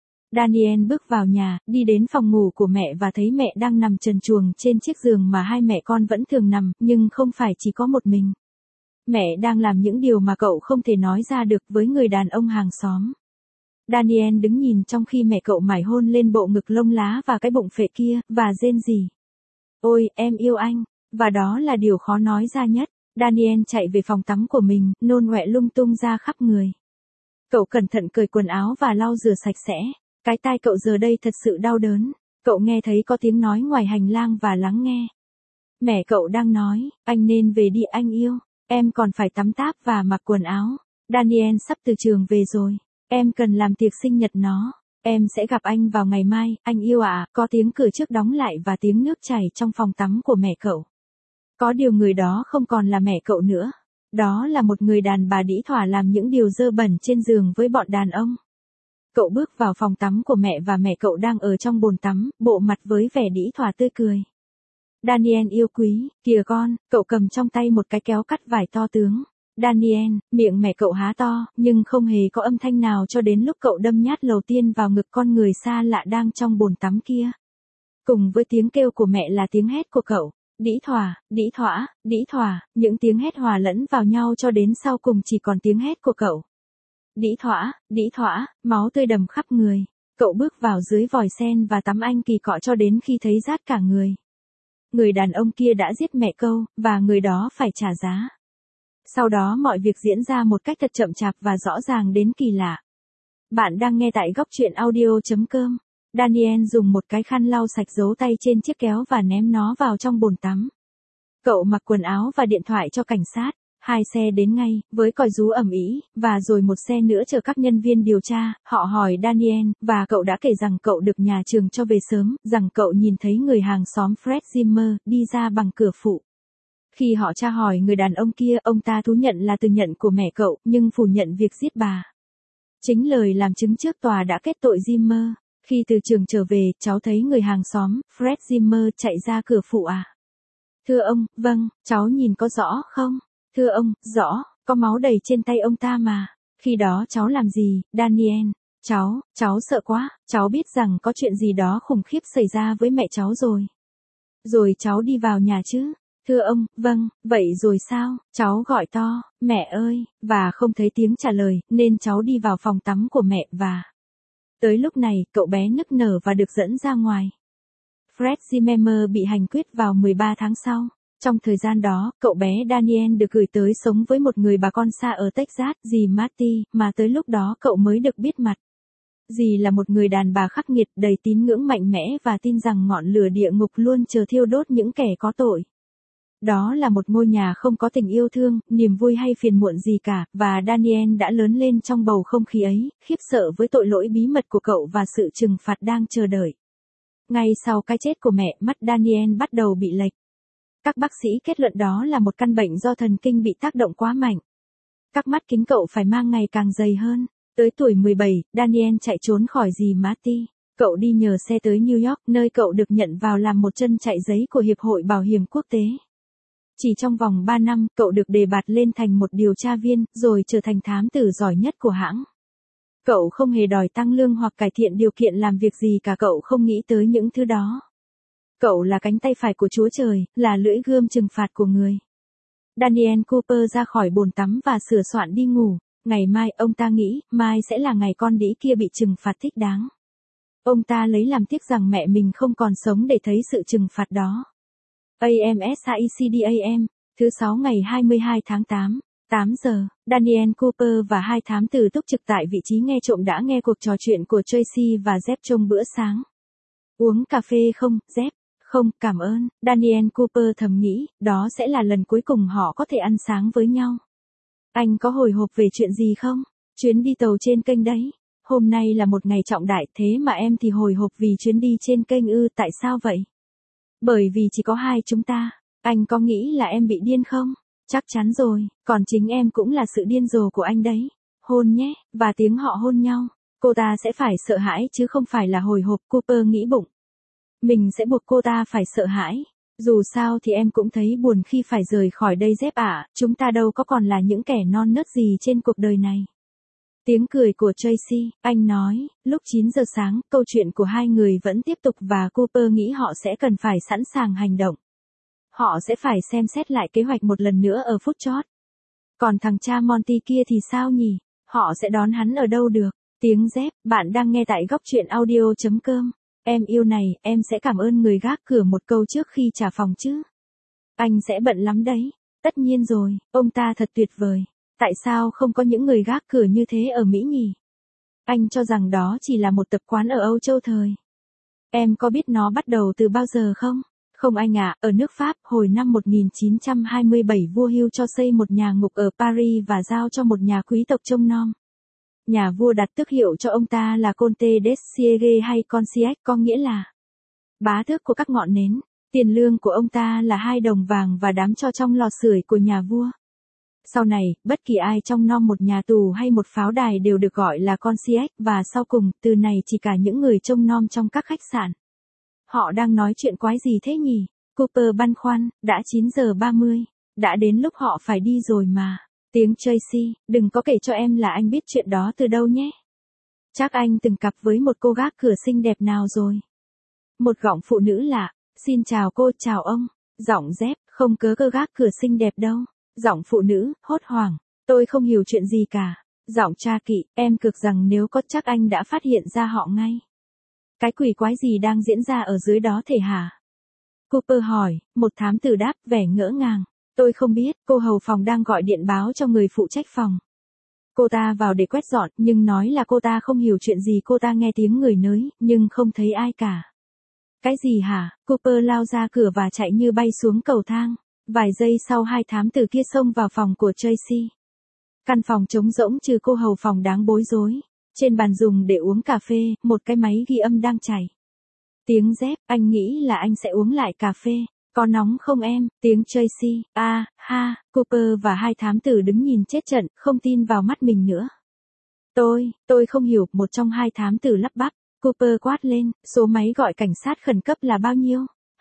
Speaker 1: Daniel bước vào nhà, đi đến phòng ngủ của mẹ và thấy mẹ đang nằm trần truồng trên chiếc giường mà hai mẹ con vẫn thường nằm, nhưng không phải chỉ có một mình. Mẹ đang làm những điều mà cậu không thể nói ra được với người đàn ông hàng xóm. Daniel đứng nhìn trong khi mẹ cậu mải hôn lên bộ ngực lông lá và cái bụng phệ kia, và rên rỉ. Ôi, em yêu anh. Và đó là điều khó nói ra nhất. Daniel chạy về phòng tắm của mình, nôn ọe lung tung ra khắp người. Cậu cẩn thận cởi quần áo và lau rửa sạch sẽ. Cái tai cậu giờ đây thật sự đau đớn. Cậu nghe thấy có tiếng nói ngoài hành lang và lắng nghe. Mẹ cậu đang nói, anh nên về đi anh yêu. Em còn phải tắm táp và mặc quần áo. Daniel sắp từ trường về rồi. Em cần làm tiệc sinh nhật nó. Em sẽ gặp anh vào ngày mai, anh yêu ạ. Có tiếng cửa trước đóng lại và tiếng nước chảy trong phòng tắm của mẹ cậu. Có điều người đó không còn là mẹ cậu nữa. Đó là một người đàn bà đĩ thỏa làm những điều dơ bẩn trên giường với bọn đàn ông. Cậu bước vào phòng tắm của mẹ và mẹ cậu đang ở trong bồn tắm, bộ mặt với vẻ đĩ thỏa tươi cười. Daniel yêu quý, kìa con, cậu cầm trong tay một cái kéo cắt vải to tướng. Daniel, miệng mẹ cậu há to, nhưng không hề có âm thanh nào cho đến lúc cậu đâm nhát đầu tiên vào ngực con người xa lạ đang trong bồn tắm kia. Cùng với tiếng kêu của mẹ là tiếng hét của cậu. Đĩ thỏa, đĩ thỏa, đĩ thỏa, những tiếng hét hòa lẫn vào nhau cho đến sau cùng chỉ còn tiếng hét của cậu. Đĩ thỏa, máu tươi đầm khắp người. Cậu bước vào dưới vòi sen và tắm anh kỳ cọ cho đến khi thấy rát cả người. Người đàn ông kia đã giết mẹ cậu, và người đó phải trả giá. Sau đó mọi việc diễn ra một cách thật chậm chạp và rõ ràng đến kỳ lạ. Bạn đang nghe tại góc truyện audio.com. Daniel dùng một cái khăn lau sạch dấu tay trên chiếc kéo và ném nó vào trong bồn tắm. Cậu mặc quần áo và điện thoại cho cảnh sát. 2 xe đến ngay, với còi rú ầm ĩ, và rồi một xe nữa chở các nhân viên điều tra. Họ hỏi Daniel, và cậu đã kể rằng cậu được nhà trường cho về sớm, rằng cậu nhìn thấy người hàng xóm Fred Zimmer đi ra bằng cửa phụ. Khi họ tra hỏi người đàn ông kia, ông ta thú nhận là từ nhận của mẹ cậu, nhưng phủ nhận việc giết bà. Chính lời làm chứng trước tòa đã kết tội Zimmer. Khi từ trường trở về, cháu thấy người hàng xóm, Fred Zimmer chạy ra cửa phụ à? Thưa ông, vâng, cháu nhìn có rõ không? Thưa ông, rõ, có máu đầy trên tay ông ta mà. Khi đó cháu làm gì, Daniel? Cháu sợ quá, cháu biết rằng có chuyện gì đó khủng khiếp xảy ra với mẹ cháu rồi. Rồi cháu đi vào nhà chứ? Thưa ông, vâng, vậy rồi sao? Cháu gọi to, mẹ ơi, và không thấy tiếng trả lời, nên cháu đi vào phòng tắm của mẹ và... Tới lúc này, cậu bé nức nở và được dẫn ra ngoài. Fred Zimmer bị hành quyết vào 13 tháng sau. Trong thời gian đó, cậu bé Daniel được gửi tới sống với một người bà con xa ở Texas, dì Marty, mà tới lúc đó cậu mới được biết mặt. Dì là một người đàn bà khắc nghiệt, đầy tín ngưỡng mạnh mẽ và tin rằng ngọn lửa địa ngục luôn chờ thiêu đốt những kẻ có tội. Đó là một ngôi nhà không có tình yêu thương, niềm vui hay phiền muộn gì cả, và Daniel đã lớn lên trong bầu không khí ấy, khiếp sợ với tội lỗi bí mật của cậu và sự trừng phạt đang chờ đợi. Ngay sau cái chết của mẹ, mắt Daniel bắt đầu bị lệch. Các bác sĩ kết luận đó là một căn bệnh do thần kinh bị tác động quá mạnh. Các mắt kính cậu phải mang ngày càng dày hơn. Tới tuổi 17, Daniel chạy trốn khỏi dì Marty. Cậu đi nhờ xe tới New York, nơi cậu được nhận vào làm một chân chạy giấy của Hiệp hội Bảo hiểm Quốc tế. Chỉ trong vòng 3 năm, cậu được đề bạt lên thành một điều tra viên, rồi trở thành thám tử giỏi nhất của hãng. Cậu không hề đòi tăng lương hoặc cải thiện điều kiện làm việc gì cả, cậu không nghĩ tới những thứ đó. Cậu là cánh tay phải của Chúa Trời, là lưỡi gươm trừng phạt của người. Daniel Cooper ra khỏi bồn tắm và sửa soạn đi ngủ. Ngày mai, ông ta nghĩ, mai sẽ là ngày con đĩ kia bị trừng phạt thích đáng. Ông ta lấy làm tiếc rằng mẹ mình không còn sống để thấy sự trừng phạt đó. AMSAICDAM, thứ 6 ngày 22 tháng 8, 8 giờ, Daniel Cooper và 2 thám tử túc trực tại vị trí nghe trộm đã nghe cuộc trò chuyện của Tracy và Jeff trong bữa sáng. Uống cà phê không, Jeff? Không, cảm ơn, Daniel Cooper thầm nghĩ, đó sẽ là lần cuối cùng họ có thể ăn sáng với nhau. Anh có hồi hộp về chuyện gì không? Chuyến đi tàu trên kênh đấy. Hôm nay là một ngày trọng đại, thế mà em thì hồi hộp vì chuyến đi trên kênh ư, tại sao vậy? Bởi vì chỉ có hai chúng ta. Anh có nghĩ là em bị điên không? Chắc chắn rồi, còn chính em cũng là sự điên rồ của anh đấy. Hôn nhé, và tiếng họ hôn nhau. Cô ta sẽ phải sợ hãi chứ không phải là hồi hộp, Cooper nghĩ bụng. Mình sẽ buộc cô ta phải sợ hãi. Dù sao thì em cũng thấy buồn khi phải rời khỏi đây Jeff ạ, chúng ta đâu có còn là những kẻ non nớt gì trên cuộc đời này. Tiếng cười của Tracy, anh nói, lúc 9 giờ sáng, câu chuyện của hai người vẫn tiếp tục và Cooper nghĩ họ sẽ cần phải sẵn sàng hành động. Họ sẽ phải xem xét lại kế hoạch một lần nữa ở phút chót. Còn thằng cha Monty kia thì sao nhỉ? Họ sẽ đón hắn ở đâu được? Tiếng Jeff, bạn đang nghe tại góc truyện audio.com. Em yêu này, em sẽ cảm ơn người gác cửa một câu trước khi trả phòng chứ. Anh sẽ bận lắm đấy. Tất nhiên rồi, ông ta thật tuyệt vời. Tại sao không có những người gác cửa như thế ở Mỹ nhỉ? Anh cho rằng đó chỉ là một tập quán ở Âu Châu thời. Em có biết nó bắt đầu từ bao giờ không? Không anh ạ, ở nước Pháp, hồi năm 1927 vua Hugh cho xây một nhà ngục ở Paris và giao cho một nhà quý tộc trông nom. Nhà vua đặt tước hiệu cho ông ta là Comte des Sièges hay Concierge, có nghĩa là bá tước của các ngọn nến. Tiền lương của ông ta là 2 đồng vàng và đám cho trong lò sưởi của nhà vua. Sau này, bất kỳ ai trong nom một nhà tù hay một pháo đài đều được gọi là concierge, và sau cùng, từ này chỉ cả những người trông nom trong các khách sạn. Họ đang nói chuyện quái gì thế nhỉ? Cooper băn khoăn, đã 9 giờ 30. Đã đến lúc họ phải đi rồi mà. Tiếng Tracy, đừng có kể cho em là anh biết chuyện đó từ đâu nhé. Chắc anh từng cặp với một cô gác cửa xinh đẹp nào rồi. Một giọng phụ nữ lạ, xin chào cô, chào ông. Giọng Jeff, không cớ cơ gác cửa xinh đẹp đâu. Giọng phụ nữ, hốt hoảng, tôi không hiểu chuyện gì cả. Giọng cha kỵ, em cực rằng nếu có chắc anh đã phát hiện ra họ ngay. Cái quỷ quái gì đang diễn ra ở dưới đó thể hả? Cooper hỏi, một thám tử đáp vẻ ngỡ ngàng. Tôi không biết, cô hầu phòng đang gọi điện báo cho người phụ trách phòng. Cô ta vào để quét dọn, nhưng nói là cô ta không hiểu chuyện gì. Cô ta nghe tiếng người nới, nhưng không thấy ai cả. Cái gì hả? Cooper lao ra cửa và chạy như bay xuống cầu thang. Vài giây sau hai thám tử kia xông vào phòng của Tracy. Căn phòng trống rỗng trừ cô hầu phòng đáng bối rối. Trên bàn dùng để uống cà phê, một cái máy ghi âm đang chảy. Tiếng dép, anh nghĩ là anh sẽ uống lại cà phê. Có nóng không em? Tiếng Tracy, ha, Cooper và hai thám tử đứng nhìn chết trận, không tin vào mắt mình nữa. Tôi không hiểu, một trong hai thám tử lắp bắp. Cooper quát lên, số máy gọi cảnh sát khẩn cấp là bao nhiêu?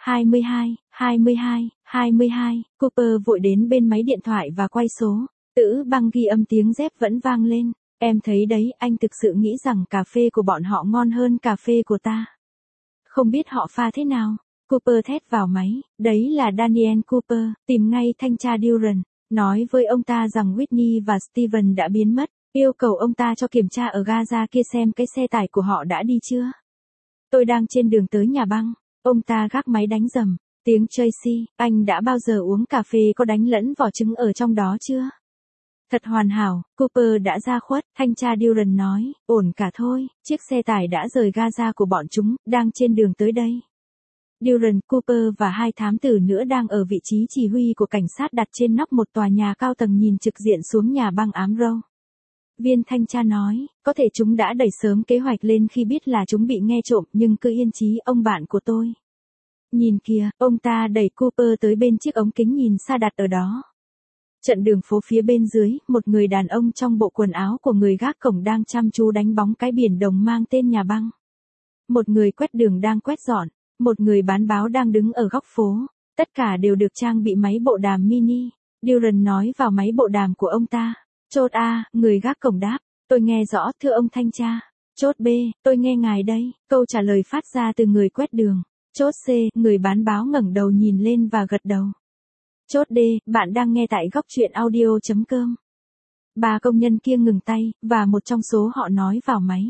Speaker 1: 22, 22, 22. Cooper vội đến bên máy điện thoại và quay số. Tử băng ghi âm tiếng dép vẫn vang lên. Em thấy đấy, anh thực sự nghĩ rằng cà phê của bọn họ ngon hơn cà phê của ta. Không biết họ pha thế nào? Cooper thét vào máy, đấy là Daniel Cooper, tìm ngay thanh tra Duran, nói với ông ta rằng Whitney và Steven đã biến mất, yêu cầu ông ta cho kiểm tra ở Gaza kia xem cái xe tải của họ đã đi chưa. Tôi đang trên đường tới nhà băng, ông ta gác máy đánh rầm, tiếng Tracy, anh đã bao giờ uống cà phê có đánh lẫn vỏ trứng ở trong đó chưa? Thật hoàn hảo, Cooper đã ra khuất, thanh tra Duran nói, ổn cả thôi, chiếc xe tải đã rời Gaza của bọn chúng, đang trên đường tới đây. Duran, Cooper và hai thám tử nữa đang ở vị trí chỉ huy của cảnh sát đặt trên nóc một tòa nhà cao tầng nhìn trực diện xuống nhà băng Amrow. Viên thanh tra nói, có thể chúng đã đẩy sớm kế hoạch lên khi biết là chúng bị nghe trộm, nhưng cứ yên chí ông bạn của tôi. Nhìn kìa, ông ta đẩy Cooper tới bên chiếc ống kính nhìn xa đặt ở đó. Trận đường phố phía bên dưới, một người đàn ông trong bộ quần áo của người gác cổng đang chăm chú đánh bóng cái biển đồng mang tên nhà băng. Một người quét đường đang quét dọn. Một người bán báo đang đứng ở góc phố. Tất cả đều được trang bị máy bộ đàm mini. Duran nói vào máy bộ đàm của ông ta. Chốt A, người gác cổng đáp. Tôi nghe rõ, thưa ông thanh tra. Chốt B, tôi nghe ngài đây. Câu trả lời phát ra từ người quét đường. Chốt C, người bán báo ngẩng đầu nhìn lên và gật đầu. Chốt D, bạn đang nghe tại góc truyện audio.com. Ba công nhân kia ngừng tay, và một trong số họ nói vào máy.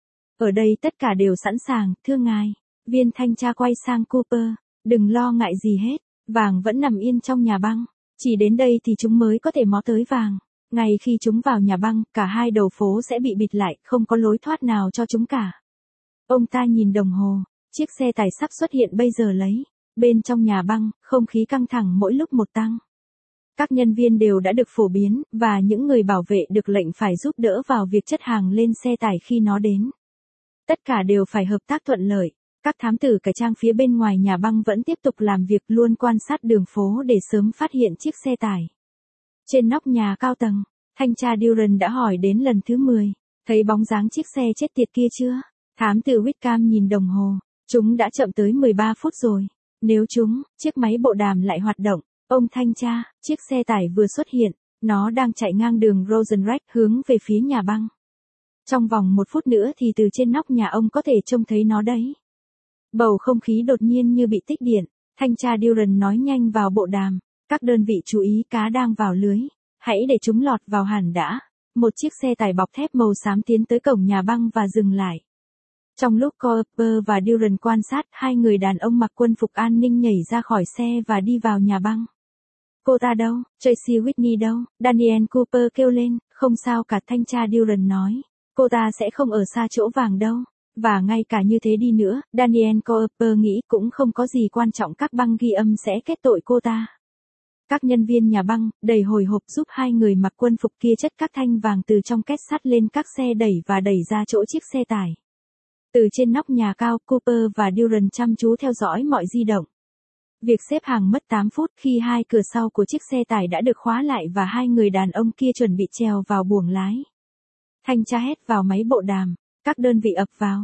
Speaker 1: Ở đây tất cả đều sẵn sàng, thưa ngài. Viên thanh tra quay sang Cooper, đừng lo ngại gì hết, vàng vẫn nằm yên trong nhà băng, chỉ đến đây thì chúng mới có thể mò tới vàng. Ngay khi chúng vào nhà băng, cả hai đầu phố sẽ bị bịt lại, không có lối thoát nào cho chúng cả. Ông ta nhìn đồng hồ, chiếc xe tải sắp xuất hiện bây giờ lấy. Bên trong nhà băng, không khí căng thẳng mỗi lúc một tăng. Các nhân viên đều đã được phổ biến, và những người bảo vệ được lệnh phải giúp đỡ vào việc chất hàng lên xe tải khi nó đến. Tất cả đều phải hợp tác thuận lợi. Các thám tử cải trang phía bên ngoài nhà băng vẫn tiếp tục làm việc luôn quan sát đường phố để sớm phát hiện chiếc xe tải. Trên nóc nhà cao tầng, thanh tra Duran đã hỏi đến lần thứ 10. Thấy bóng dáng chiếc xe chết tiệt kia chưa? Thám tử Whitcomb nhìn đồng hồ. Chúng đã chậm tới 13 phút rồi. Nếu chiếc máy bộ đàm lại hoạt động. Ông thanh tra, chiếc xe tải vừa xuất hiện. Nó đang chạy ngang đường Rosenreich hướng về phía nhà băng. Trong vòng 1 phút nữa thì từ trên nóc nhà ông có thể trông thấy nó đấy. Bầu không khí đột nhiên như bị tích điện, thanh tra Duran nói nhanh vào bộ đàm, các đơn vị chú ý cá đang vào lưới, hãy để chúng lọt vào hẳn đã. Một chiếc xe tải bọc thép màu xám tiến tới cổng nhà băng và dừng lại. Trong lúc Cooper và Duran quan sát, hai người đàn ông mặc quân phục an ninh nhảy ra khỏi xe và đi vào nhà băng. Cô ta đâu? Tracy Whitney đâu? Daniel Cooper kêu lên, không sao cả, thanh tra Duran nói. Cô ta sẽ không ở xa chỗ vàng đâu. Và ngay cả như thế đi nữa, Daniel Cooper nghĩ cũng không có gì quan trọng, các băng ghi âm sẽ kết tội cô ta. Các nhân viên nhà băng, đầy hồi hộp giúp hai người mặc quân phục kia chất các thanh vàng từ trong két sắt lên các xe đẩy và đẩy ra chỗ chiếc xe tải. Từ trên nóc nhà cao, Cooper và Duran chăm chú theo dõi mọi di động. Việc xếp hàng mất 8 phút khi hai cửa sau của chiếc xe tải đã được khóa lại và hai người đàn ông kia chuẩn bị trèo vào buồng lái. Thanh tra hét vào máy bộ đàm. Các đơn vị ập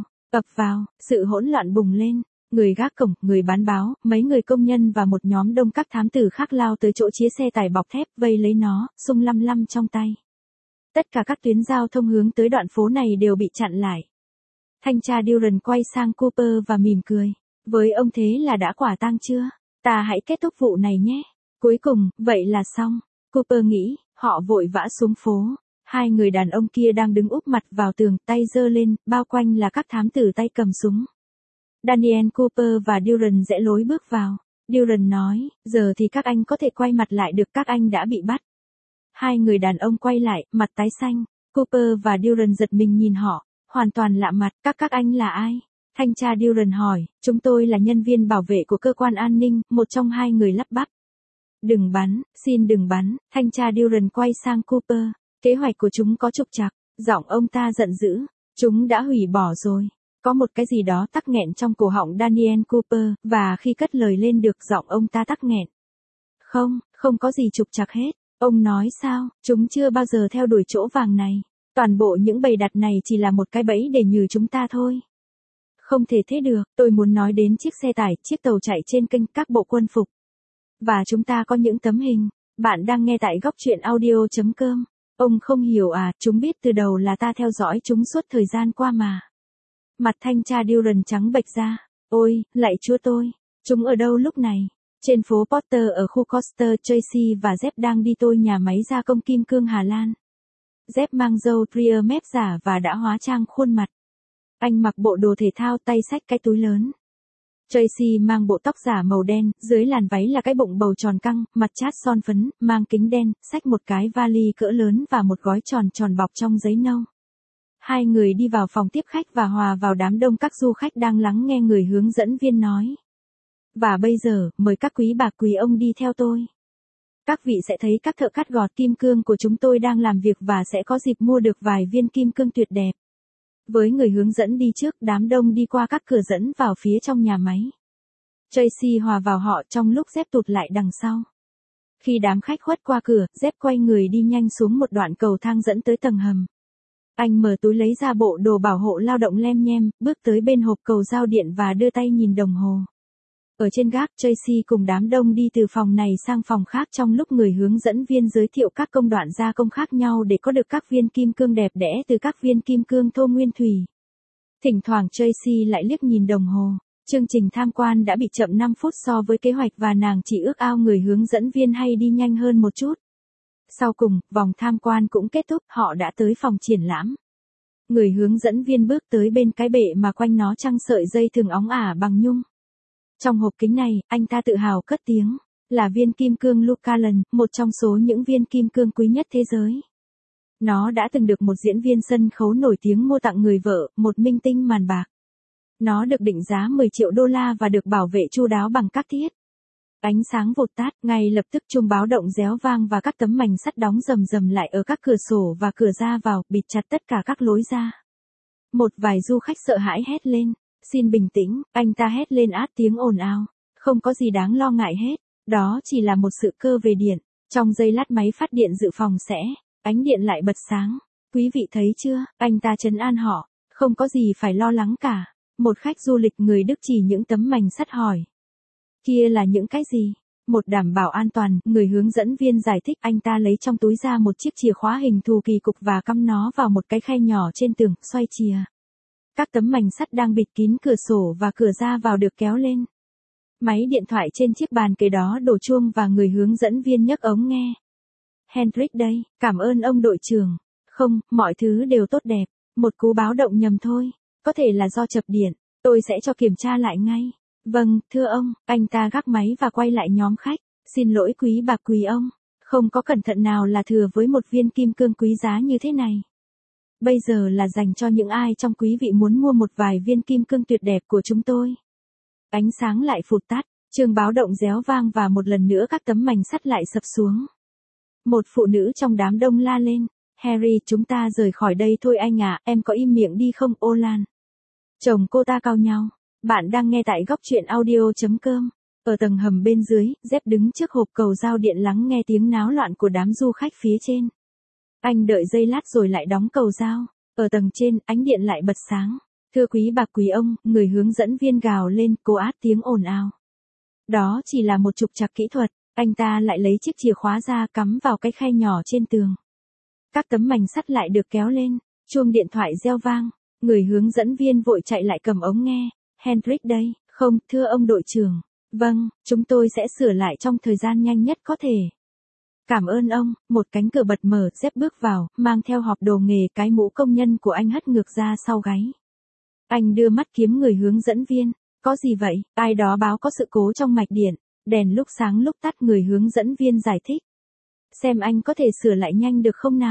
Speaker 1: vào, sự hỗn loạn bùng lên, người gác cổng, người bán báo, mấy người công nhân và một nhóm đông các thám tử khác lao tới chỗ chiếc xe tải bọc thép vây lấy nó, súng lăm trong tay. Tất cả các tuyến giao thông hướng tới đoạn phố này đều bị chặn lại. Thanh tra Duran quay sang Cooper và mỉm cười. Với ông thế là đã quả tang chưa? Ta hãy kết thúc vụ này nhé. Cuối cùng, vậy là xong. Cooper nghĩ, họ vội vã xuống phố. Hai người đàn ông kia đang đứng úp mặt vào tường, tay giơ lên, bao quanh là các thám tử tay cầm súng. Daniel Cooper và Duran rẽ lối bước vào. Duran nói, giờ thì các anh có thể quay mặt lại được, các anh đã bị bắt. Hai người đàn ông quay lại, mặt tái xanh. Cooper và Duran giật mình nhìn họ, hoàn toàn lạ mặt. Các anh là ai? Thanh tra Duran hỏi. Chúng tôi là nhân viên bảo vệ của cơ quan an ninh, một trong hai người lắp bắp. Đừng bắn, xin đừng bắn. Thanh tra Duran quay sang Cooper. Kế hoạch của chúng có trục trặc. Giọng ông ta giận dữ. Chúng đã hủy bỏ rồi. Có một cái gì đó tắc nghẹn trong cổ họng Daniel Cooper, và khi cất lời lên được giọng ông ta tắc nghẹn. Không có gì trục trặc hết. Ông nói sao, chúng chưa bao giờ theo đuổi chỗ vàng này. Toàn bộ những bầy đặt này chỉ là một cái bẫy để nhử chúng ta thôi. Không thể thế được, tôi muốn nói đến chiếc xe tải, chiếc tàu chạy trên kênh, các bộ quân phục. Và chúng ta có những tấm hình. Bạn đang nghe tại góc truyện audio.com. Ông không hiểu à, chúng biết từ đầu là ta theo dõi chúng suốt thời gian qua mà. Mặt thanh tra Duran trắng bệch ra. Ôi, lạy chúa tôi, chúng ở đâu lúc này? Trên phố Porter ở khu Coster, Tracy và Jeff đang đi tôi nhà máy gia công kim cương Hà Lan. Jeff mang râu Trier mép giả và đã hóa trang khuôn mặt. Anh mặc bộ đồ thể thao, tay xách cái túi lớn. Tracy mang bộ tóc giả màu đen, dưới làn váy là cái bụng bầu tròn căng, mặt chát son phấn, mang kính đen, xách một cái vali cỡ lớn và một gói tròn tròn bọc trong giấy nâu. Hai người đi vào phòng tiếp khách và hòa vào đám đông các du khách đang lắng nghe người hướng dẫn viên nói. Và bây giờ, mời các quý bà quý ông đi theo tôi. Các vị sẽ thấy các thợ cắt gọt kim cương của chúng tôi đang làm việc và sẽ có dịp mua được vài viên kim cương tuyệt đẹp. Với người hướng dẫn đi trước, đám đông đi qua các cửa dẫn vào phía trong nhà máy. Tracy hòa vào họ trong lúc Jeff tụt lại đằng sau. Khi đám khách khuất qua cửa, Jeff quay người đi nhanh xuống một đoạn cầu thang dẫn tới tầng hầm. Anh mở túi lấy ra bộ đồ bảo hộ lao động lem nhem, bước tới bên hộp cầu giao điện và đưa tay nhìn đồng hồ. Ở trên gác, Tracy cùng đám đông đi từ phòng này sang phòng khác trong lúc người hướng dẫn viên giới thiệu các công đoạn gia công khác nhau để có được các viên kim cương đẹp đẽ từ các viên kim cương thô nguyên thủy. Thỉnh thoảng Tracy lại liếc nhìn đồng hồ. Chương trình tham quan đã bị chậm 5 phút so với kế hoạch và nàng chỉ ước ao người hướng dẫn viên hay đi nhanh hơn một chút. Sau cùng, vòng tham quan cũng kết thúc, họ đã tới phòng triển lãm. Người hướng dẫn viên bước tới bên cái bệ mà quanh nó trăng sợi dây thường óng ả bằng nhung. Trong hộp kính này, anh ta tự hào cất tiếng, là viên kim cương Lucalan, một trong số những viên kim cương quý nhất thế giới. Nó đã từng được một diễn viên sân khấu nổi tiếng mua tặng người vợ, một minh tinh màn bạc. Nó được định giá 10 triệu đô la và được bảo vệ chu đáo bằng các thiết. Ánh sáng vụt tắt, ngay lập tức chuông báo động réo vang và các tấm mảnh sắt đóng rầm rầm lại ở các cửa sổ và cửa ra vào, bịt chặt tất cả các lối ra. Một vài du khách sợ hãi hét lên. Xin bình tĩnh, anh ta hét lên át tiếng ồn ào. Không có gì đáng lo ngại hết. Đó chỉ là một sự cơ về điện. Trong giây lát máy phát điện dự phòng sẽ, ánh điện lại bật sáng. Quý vị thấy chưa, anh ta trấn an họ. Không có gì phải lo lắng cả. Một khách du lịch người Đức chỉ những tấm mảnh sắt hỏi. Kia là những cái gì? Một đảm bảo an toàn, người hướng dẫn viên giải thích. Anh ta lấy trong túi ra một chiếc chìa khóa hình thù kỳ cục và cắm nó vào một cái khay nhỏ trên tường, xoay chìa. Các tấm mảnh sắt đang bịt kín cửa sổ và cửa ra vào được kéo lên. Máy điện thoại trên chiếc bàn kế đó đổ chuông và người hướng dẫn viên nhấc ống nghe. Hendrik đây, cảm ơn ông đội trưởng. Không, mọi thứ đều tốt đẹp. Một cú báo động nhầm thôi. Có thể là do chập điện. Tôi sẽ cho kiểm tra lại ngay. Vâng, thưa ông. Anh ta gác máy và quay lại nhóm khách. Xin lỗi quý bà quý ông. Không có cẩn thận nào là thừa với một viên kim cương quý giá như thế này. Bây giờ là dành cho những ai trong quý vị muốn mua một vài viên kim cương tuyệt đẹp của chúng tôi. Ánh sáng lại phụt tắt, chuông báo động réo vang và một lần nữa các tấm mảnh sắt lại sập xuống. Một phụ nữ trong đám đông la lên. Harry, chúng ta rời khỏi đây thôi anh à, em có im miệng đi không, Olan? Chồng cô ta cau nhau. Bạn đang nghe tại góc truyện audio.com. Ở tầng hầm bên dưới, Jeff đứng trước hộp cầu giao điện lắng nghe tiếng náo loạn của đám du khách phía trên. Anh đợi giây lát rồi lại đóng cầu giao. Ở tầng trên, ánh điện lại bật sáng. Thưa quý bà quý ông, người hướng dẫn viên gào lên, cô át tiếng ồn ào. Đó chỉ là một trục trặc kỹ thuật. Anh ta lại lấy chiếc chìa khóa ra cắm vào cái khay nhỏ trên tường. Các tấm mảnh sắt lại được kéo lên. Chuông điện thoại reo vang. Người hướng dẫn viên vội chạy lại cầm ống nghe. Hendrik đây, không, thưa ông đội trưởng. Vâng, chúng tôi sẽ sửa lại trong thời gian nhanh nhất có thể. Cảm ơn ông, một cánh cửa bật mở, Jeff bước vào, mang theo hộp đồ nghề, cái mũ công nhân của anh hất ngược ra sau gáy. Anh đưa mắt kiếm người hướng dẫn viên. Có gì vậy? Ai đó báo có sự cố trong mạch điện. Đèn lúc sáng lúc tắt, người hướng dẫn viên giải thích. Xem anh có thể sửa lại nhanh được không nào?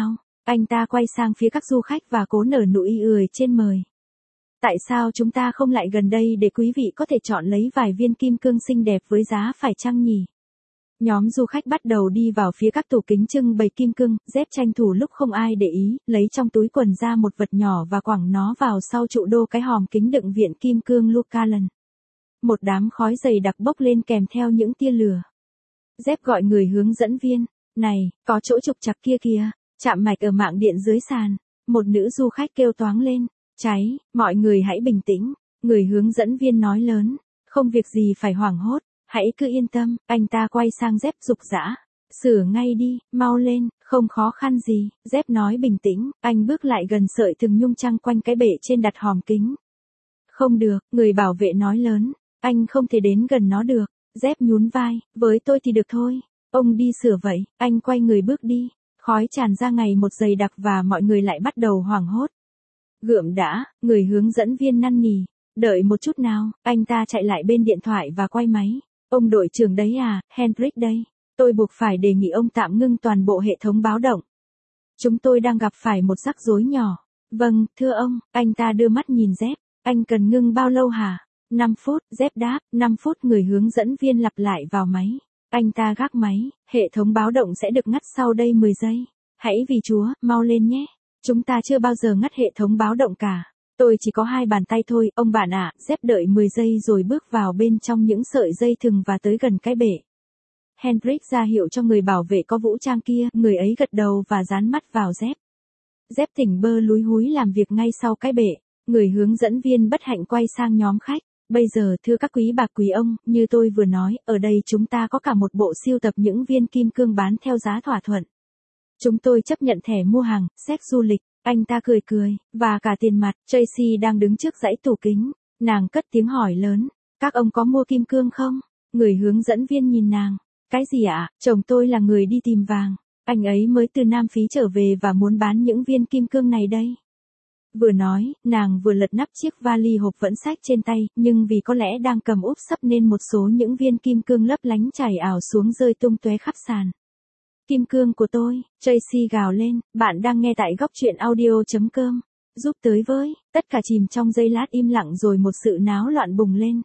Speaker 1: Anh ta quay sang phía các du khách và cố nở nụ cười trên mời. Tại sao chúng ta không lại gần đây để quý vị có thể chọn lấy vài viên kim cương xinh đẹp với giá phải chăng nhỉ? Nhóm du khách bắt đầu đi vào phía các tủ kính trưng bày kim cương, Dép tranh thủ lúc không ai để ý, lấy trong túi quần ra một vật nhỏ và quẳng nó vào sau trụ đô cái hòm kính đựng viện kim cương Lucalan. Một đám khói dày đặc bốc lên kèm theo những tia lửa. Dép gọi người hướng dẫn viên. Này, có chỗ trục trặc kia kìa, chạm mạch ở mạng điện dưới sàn. Một nữ du khách kêu toáng lên. Cháy, mọi người hãy bình tĩnh. Người hướng dẫn viên nói lớn. Không việc gì phải hoảng hốt. Hãy cứ yên tâm, anh ta quay sang Dép giục giã. Sửa ngay đi, mau lên, không khó khăn gì. Dép nói bình tĩnh, anh bước lại gần sợi thừng nhung trăng quanh cái bệ trên đặt hòm kính. Không được, người bảo vệ nói lớn. Anh không thể đến gần nó được. Dép nhún vai, với tôi thì được thôi. Ông đi sửa vậy, anh quay người bước đi. Khói tràn ra ngày một dày đặc và mọi người lại bắt đầu hoảng hốt. Gượm đã, người hướng dẫn viên năn nỉ. Đợi một chút nào, anh ta chạy lại bên điện thoại và quay máy. Ông đội trưởng đấy à, Hendrik đây. Tôi buộc phải đề nghị ông tạm ngưng toàn bộ hệ thống báo động. Chúng tôi đang gặp phải một rắc rối nhỏ. Vâng, thưa ông, anh ta đưa mắt nhìn Dép. Anh cần ngưng bao lâu hả? 5 phút, Dép đáp, 5 phút người hướng dẫn viên lặp lại vào máy. Anh ta gác máy, hệ thống báo động sẽ được ngắt sau đây 10 giây. Hãy vì Chúa, mau lên nhé. Chúng ta chưa bao giờ ngắt hệ thống báo động cả. Tôi chỉ có 2 bàn tay thôi, ông bạn ạ. Dép đợi 10 giây rồi bước vào bên trong những sợi dây thừng và tới gần cái bể. Hendrik ra hiệu cho người bảo vệ có vũ trang kia, người ấy gật đầu và dán mắt vào Dép. Dép tỉnh bơ lúi húi làm việc ngay sau cái bể. Người hướng dẫn viên bất hạnh quay sang nhóm khách. Bây giờ thưa các quý bà quý ông, như tôi vừa nói, ở đây chúng ta có cả một bộ sưu tập những viên kim cương bán theo giá thỏa thuận. Chúng tôi chấp nhận thẻ mua hàng, séc du lịch. Anh ta cười cười, và cả tiền mặt. Tracy đang đứng trước dãy tủ kính. Nàng cất tiếng hỏi lớn. Các ông có mua kim cương không? Người hướng dẫn viên nhìn nàng. Cái gì ạ? Chồng tôi là người đi tìm vàng. Anh ấy mới từ Nam Phi trở về và muốn bán những viên kim cương này đây. Vừa nói, nàng vừa lật nắp chiếc vali hộp vẫn sách trên tay, nhưng vì có lẽ đang cầm úp sấp nên một số những viên kim cương lấp lánh chảy ảo xuống rơi tung tóe khắp sàn. Kim cương của tôi, Tracy gào lên, bạn đang nghe tại góc truyện audio.com. Giúp tới với, tất cả chìm trong giây lát im lặng rồi một sự náo loạn bùng lên.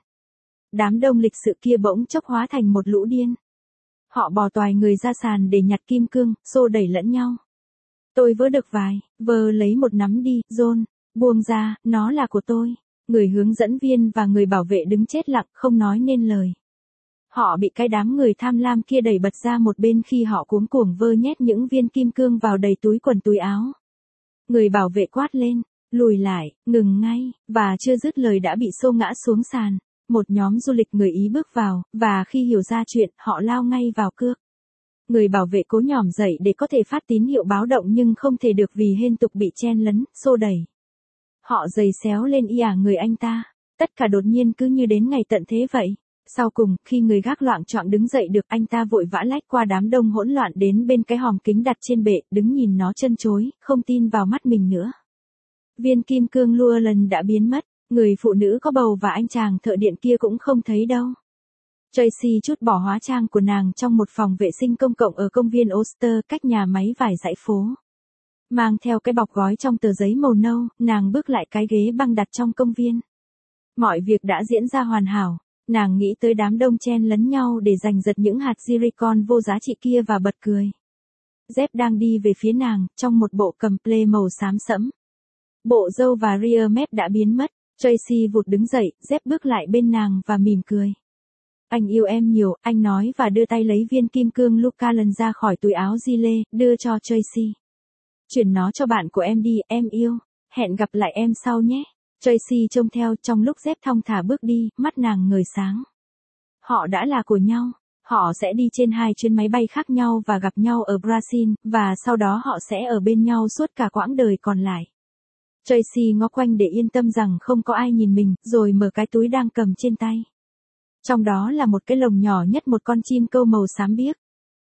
Speaker 1: Đám đông lịch sự kia bỗng chốc hóa thành một lũ điên. Họ bò toài người ra sàn để nhặt kim cương, xô đẩy lẫn nhau. Tôi vớ được vài, vơ lấy một nắm đi, John, buông ra, nó là của tôi. Người hướng dẫn viên và người bảo vệ đứng chết lặng, không nói nên lời. Họ bị cái đám người tham lam kia đẩy bật ra một bên khi họ cuống cuồng vơ nhét những viên kim cương vào đầy túi quần túi áo. Người bảo vệ quát lên, lùi lại, ngừng ngay, và chưa dứt lời đã bị xô ngã xuống sàn. Một nhóm du lịch người Ý bước vào, và khi hiểu ra chuyện, họ lao ngay vào cước. Người bảo vệ cố nhỏm dậy để có thể phát tín hiệu báo động nhưng không thể được vì hên tục bị chen lấn, xô đẩy. Họ giày xéo lên người anh ta. Tất cả đột nhiên cứ như đến ngày tận thế vậy. Sau cùng, khi người gác loạng choạng đứng dậy được, anh ta vội vã lách qua đám đông hỗn loạn đến bên cái hòm kính đặt trên bệ, đứng nhìn nó trân trối, không tin vào mắt mình nữa. Viên kim cương Lucalan đã biến mất, người phụ nữ có bầu và anh chàng thợ điện kia cũng không thấy đâu. Tracy trút bỏ hóa trang của nàng trong một phòng vệ sinh công cộng ở công viên Oster cách nhà máy vài dãy phố. Mang theo cái bọc gói trong tờ giấy màu nâu, nàng bước lại cái ghế băng đặt trong công viên. Mọi việc đã diễn ra hoàn hảo. Nàng nghĩ tới đám đông chen lấn nhau để giành giật những hạt silicon vô giá trị kia và bật cười. Dép đang đi về phía nàng, trong một bộ cầm ple màu xám sẫm. Bộ râu và rear mép đã biến mất. Tracy vụt đứng dậy, Dép bước lại bên nàng và mỉm cười. Anh yêu em nhiều, anh nói và đưa tay lấy viên kim cương Lucalan ra khỏi túi áo gilet, đưa cho Tracy. Chuyển nó cho bạn của em đi, em yêu. Hẹn gặp lại em sau nhé. Tracy trông theo trong lúc Dép thong thả bước đi, mắt nàng ngời sáng. Họ đã là của nhau. Họ sẽ đi trên 2 chuyến máy bay khác nhau và gặp nhau ở Brazil, và sau đó họ sẽ ở bên nhau suốt cả quãng đời còn lại. Tracy ngó quanh để yên tâm rằng không có ai nhìn mình, rồi mở cái túi đang cầm trên tay. Trong đó là một cái lồng nhỏ nhất, một con chim câu màu xám biếc.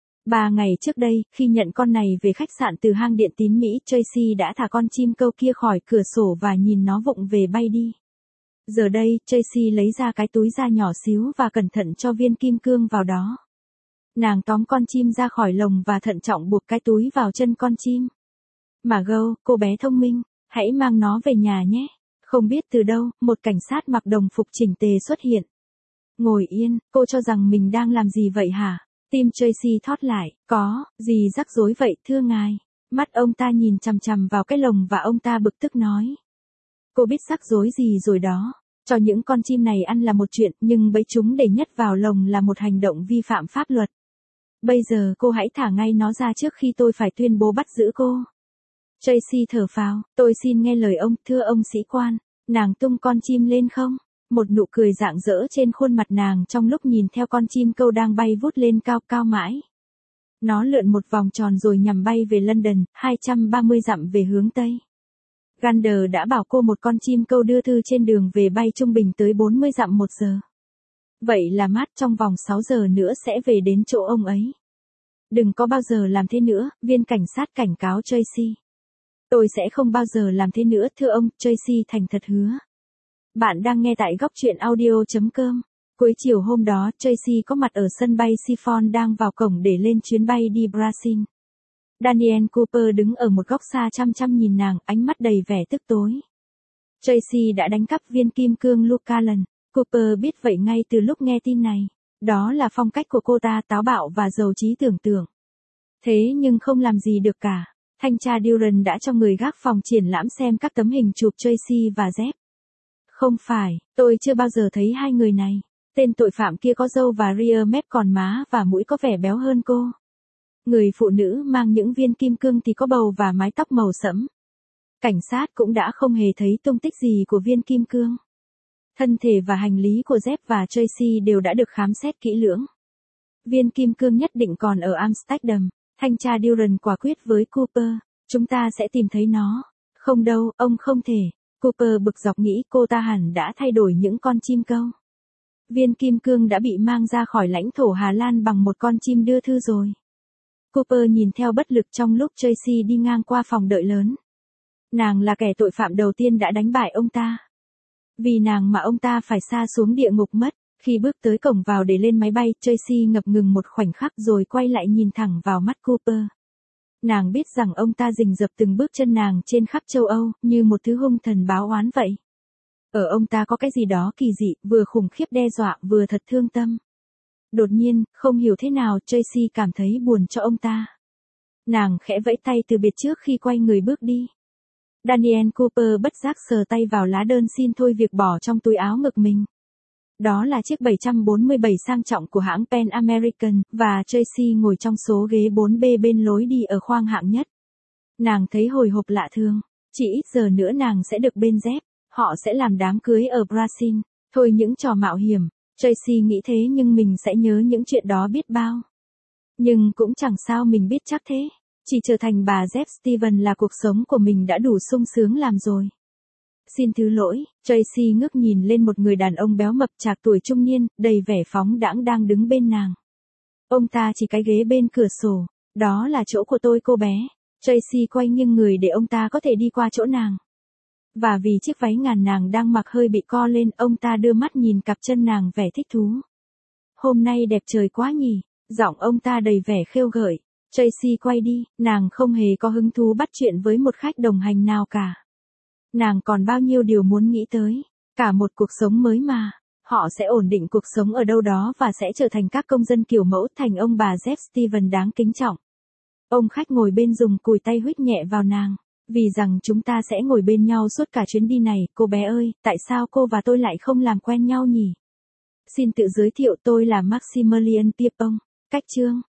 Speaker 1: 3 ngày trước đây, khi nhận con này về khách sạn từ hang điện tín Mỹ, Tracy đã thả con chim câu kia khỏi cửa sổ và nhìn nó vụng về bay đi. Giờ đây, Tracy lấy ra cái túi da nhỏ xíu và cẩn thận cho viên kim cương vào đó. Nàng tóm con chim ra khỏi lồng và thận trọng buộc cái túi vào chân con chim. Margot, cô bé thông minh, hãy mang nó về nhà nhé. Không biết từ đâu, một cảnh sát mặc đồng phục chỉnh tề xuất hiện. Ngồi yên, cô cho rằng mình đang làm gì vậy hả? Tim Tracy thót lại, có, gì rắc rối vậy thưa ngài? Mắt ông ta nhìn chằm chằm vào cái lồng và ông ta bực tức nói. Cô biết rắc rối gì rồi đó. Cho những con chim này ăn là một chuyện, nhưng bẫy chúng để nhét vào lồng là một hành động vi phạm pháp luật. Bây giờ cô hãy thả ngay nó ra trước khi tôi phải tuyên bố bắt giữ cô. Tracy thở phào, tôi xin nghe lời ông, thưa ông sĩ quan. Nàng tung con chim lên không? Một nụ cười rạng rỡ trên khuôn mặt nàng trong lúc nhìn theo con chim câu đang bay vút lên cao cao mãi. Nó lượn một vòng tròn rồi nhằm bay về London, 230 dặm về hướng Tây. Gander đã bảo cô một con chim câu đưa thư trên đường về bay trung bình tới 40 dặm một giờ. Vậy là mát trong vòng 6 giờ nữa sẽ về đến chỗ ông ấy. Đừng có bao giờ làm thế nữa, viên cảnh sát cảnh cáo Tracy. Tôi sẽ không bao giờ làm thế nữa thưa ông, Tracy thành thật hứa. Bạn đang nghe tại góc truyện audio.com. Cuối chiều hôm đó, Tracy có mặt ở sân bay Schiphol đang vào cổng để lên chuyến bay đi Brazil. Daniel Cooper đứng ở một góc xa chăm chăm nhìn nàng, ánh mắt đầy vẻ tức tối. Tracy đã đánh cắp viên kim cương Luca lần. Cooper biết vậy ngay từ lúc nghe tin này. Đó là phong cách của cô ta, táo bạo và giàu trí tưởng tượng. Thế nhưng không làm gì được cả. Thanh tra Duran đã cho người gác phòng triển lãm xem các tấm hình chụp Tracy và Jeff. Không phải, tôi chưa bao giờ thấy hai người này. Tên tội phạm kia có râu và ria mép, còn má và mũi có vẻ béo hơn cô. Người phụ nữ mang những viên kim cương thì có bầu và mái tóc màu sẫm. Cảnh sát cũng đã không hề thấy tung tích gì của viên kim cương. Thân thể và hành lý của Jeff và Tracy đều đã được khám xét kỹ lưỡng. Viên kim cương nhất định còn ở Amsterdam. Thanh tra Duran quả quyết với Cooper. Chúng ta sẽ tìm thấy nó. Không đâu, ông không thể. Cooper bực dọc nghĩ cô ta hẳn đã thay đổi những con chim câu. Viên kim cương đã bị mang ra khỏi lãnh thổ Hà Lan bằng một con chim đưa thư rồi. Cooper nhìn theo bất lực trong lúc Tracy đi ngang qua phòng đợi lớn. Nàng là kẻ tội phạm đầu tiên đã đánh bại ông ta. Vì nàng mà ông ta phải sa xuống địa ngục mất. Khi bước tới cổng vào để lên máy bay, Tracy ngập ngừng một khoảnh khắc rồi quay lại nhìn thẳng vào mắt Cooper. Nàng biết rằng ông ta rình rập từng bước chân nàng trên khắp châu Âu, như một thứ hung thần báo oán vậy. Ở ông ta có cái gì đó kỳ dị, vừa khủng khiếp đe dọa, vừa thật thương tâm. Đột nhiên, không hiểu thế nào, Tracy cảm thấy buồn cho ông ta. Nàng khẽ vẫy tay từ biệt trước khi quay người bước đi. Daniel Cooper bất giác sờ tay vào lá đơn xin thôi việc bỏ trong túi áo ngực mình. Đó là chiếc 747 sang trọng của hãng Pan American, và Tracy ngồi trong số ghế 4B bên lối đi ở khoang hạng nhất. Nàng thấy hồi hộp lạ thường, chỉ ít giờ nữa nàng sẽ được bên Jeff, họ sẽ làm đám cưới ở Brazil, thôi những trò mạo hiểm, Tracy nghĩ thế nhưng mình sẽ nhớ những chuyện đó biết bao. Nhưng cũng chẳng sao mình biết chắc thế, chỉ trở thành bà Jeff Steven là cuộc sống của mình đã đủ sung sướng làm rồi. Xin thứ lỗi, Tracy ngước nhìn lên một người đàn ông béo mập trạc tuổi trung niên, đầy vẻ phóng đãng đang đứng bên nàng. Ông ta chỉ cái ghế bên cửa sổ, đó là chỗ của tôi cô bé. Tracy quay nghiêng người để ông ta có thể đi qua chỗ nàng. Và vì chiếc váy ngàn nàng đang mặc hơi bị co lên, ông ta đưa mắt nhìn cặp chân nàng vẻ thích thú. Hôm nay đẹp trời quá nhỉ, giọng ông ta đầy vẻ khêu gợi. Tracy quay đi, nàng không hề có hứng thú bắt chuyện với một khách đồng hành nào cả. Nàng còn bao nhiêu điều muốn nghĩ tới, cả một cuộc sống mới mà. Họ sẽ ổn định cuộc sống ở đâu đó và sẽ trở thành các công dân kiểu mẫu, thành ông bà Jeff Steven đáng kính trọng. Ông khách ngồi bên dùng cùi tay huých nhẹ vào nàng, vì rằng chúng ta sẽ ngồi bên nhau suốt cả chuyến đi này, cô bé ơi, tại sao cô và tôi lại không làm quen nhau nhỉ? Xin tự giới thiệu, tôi là Maximilian Pierpont, cách chương.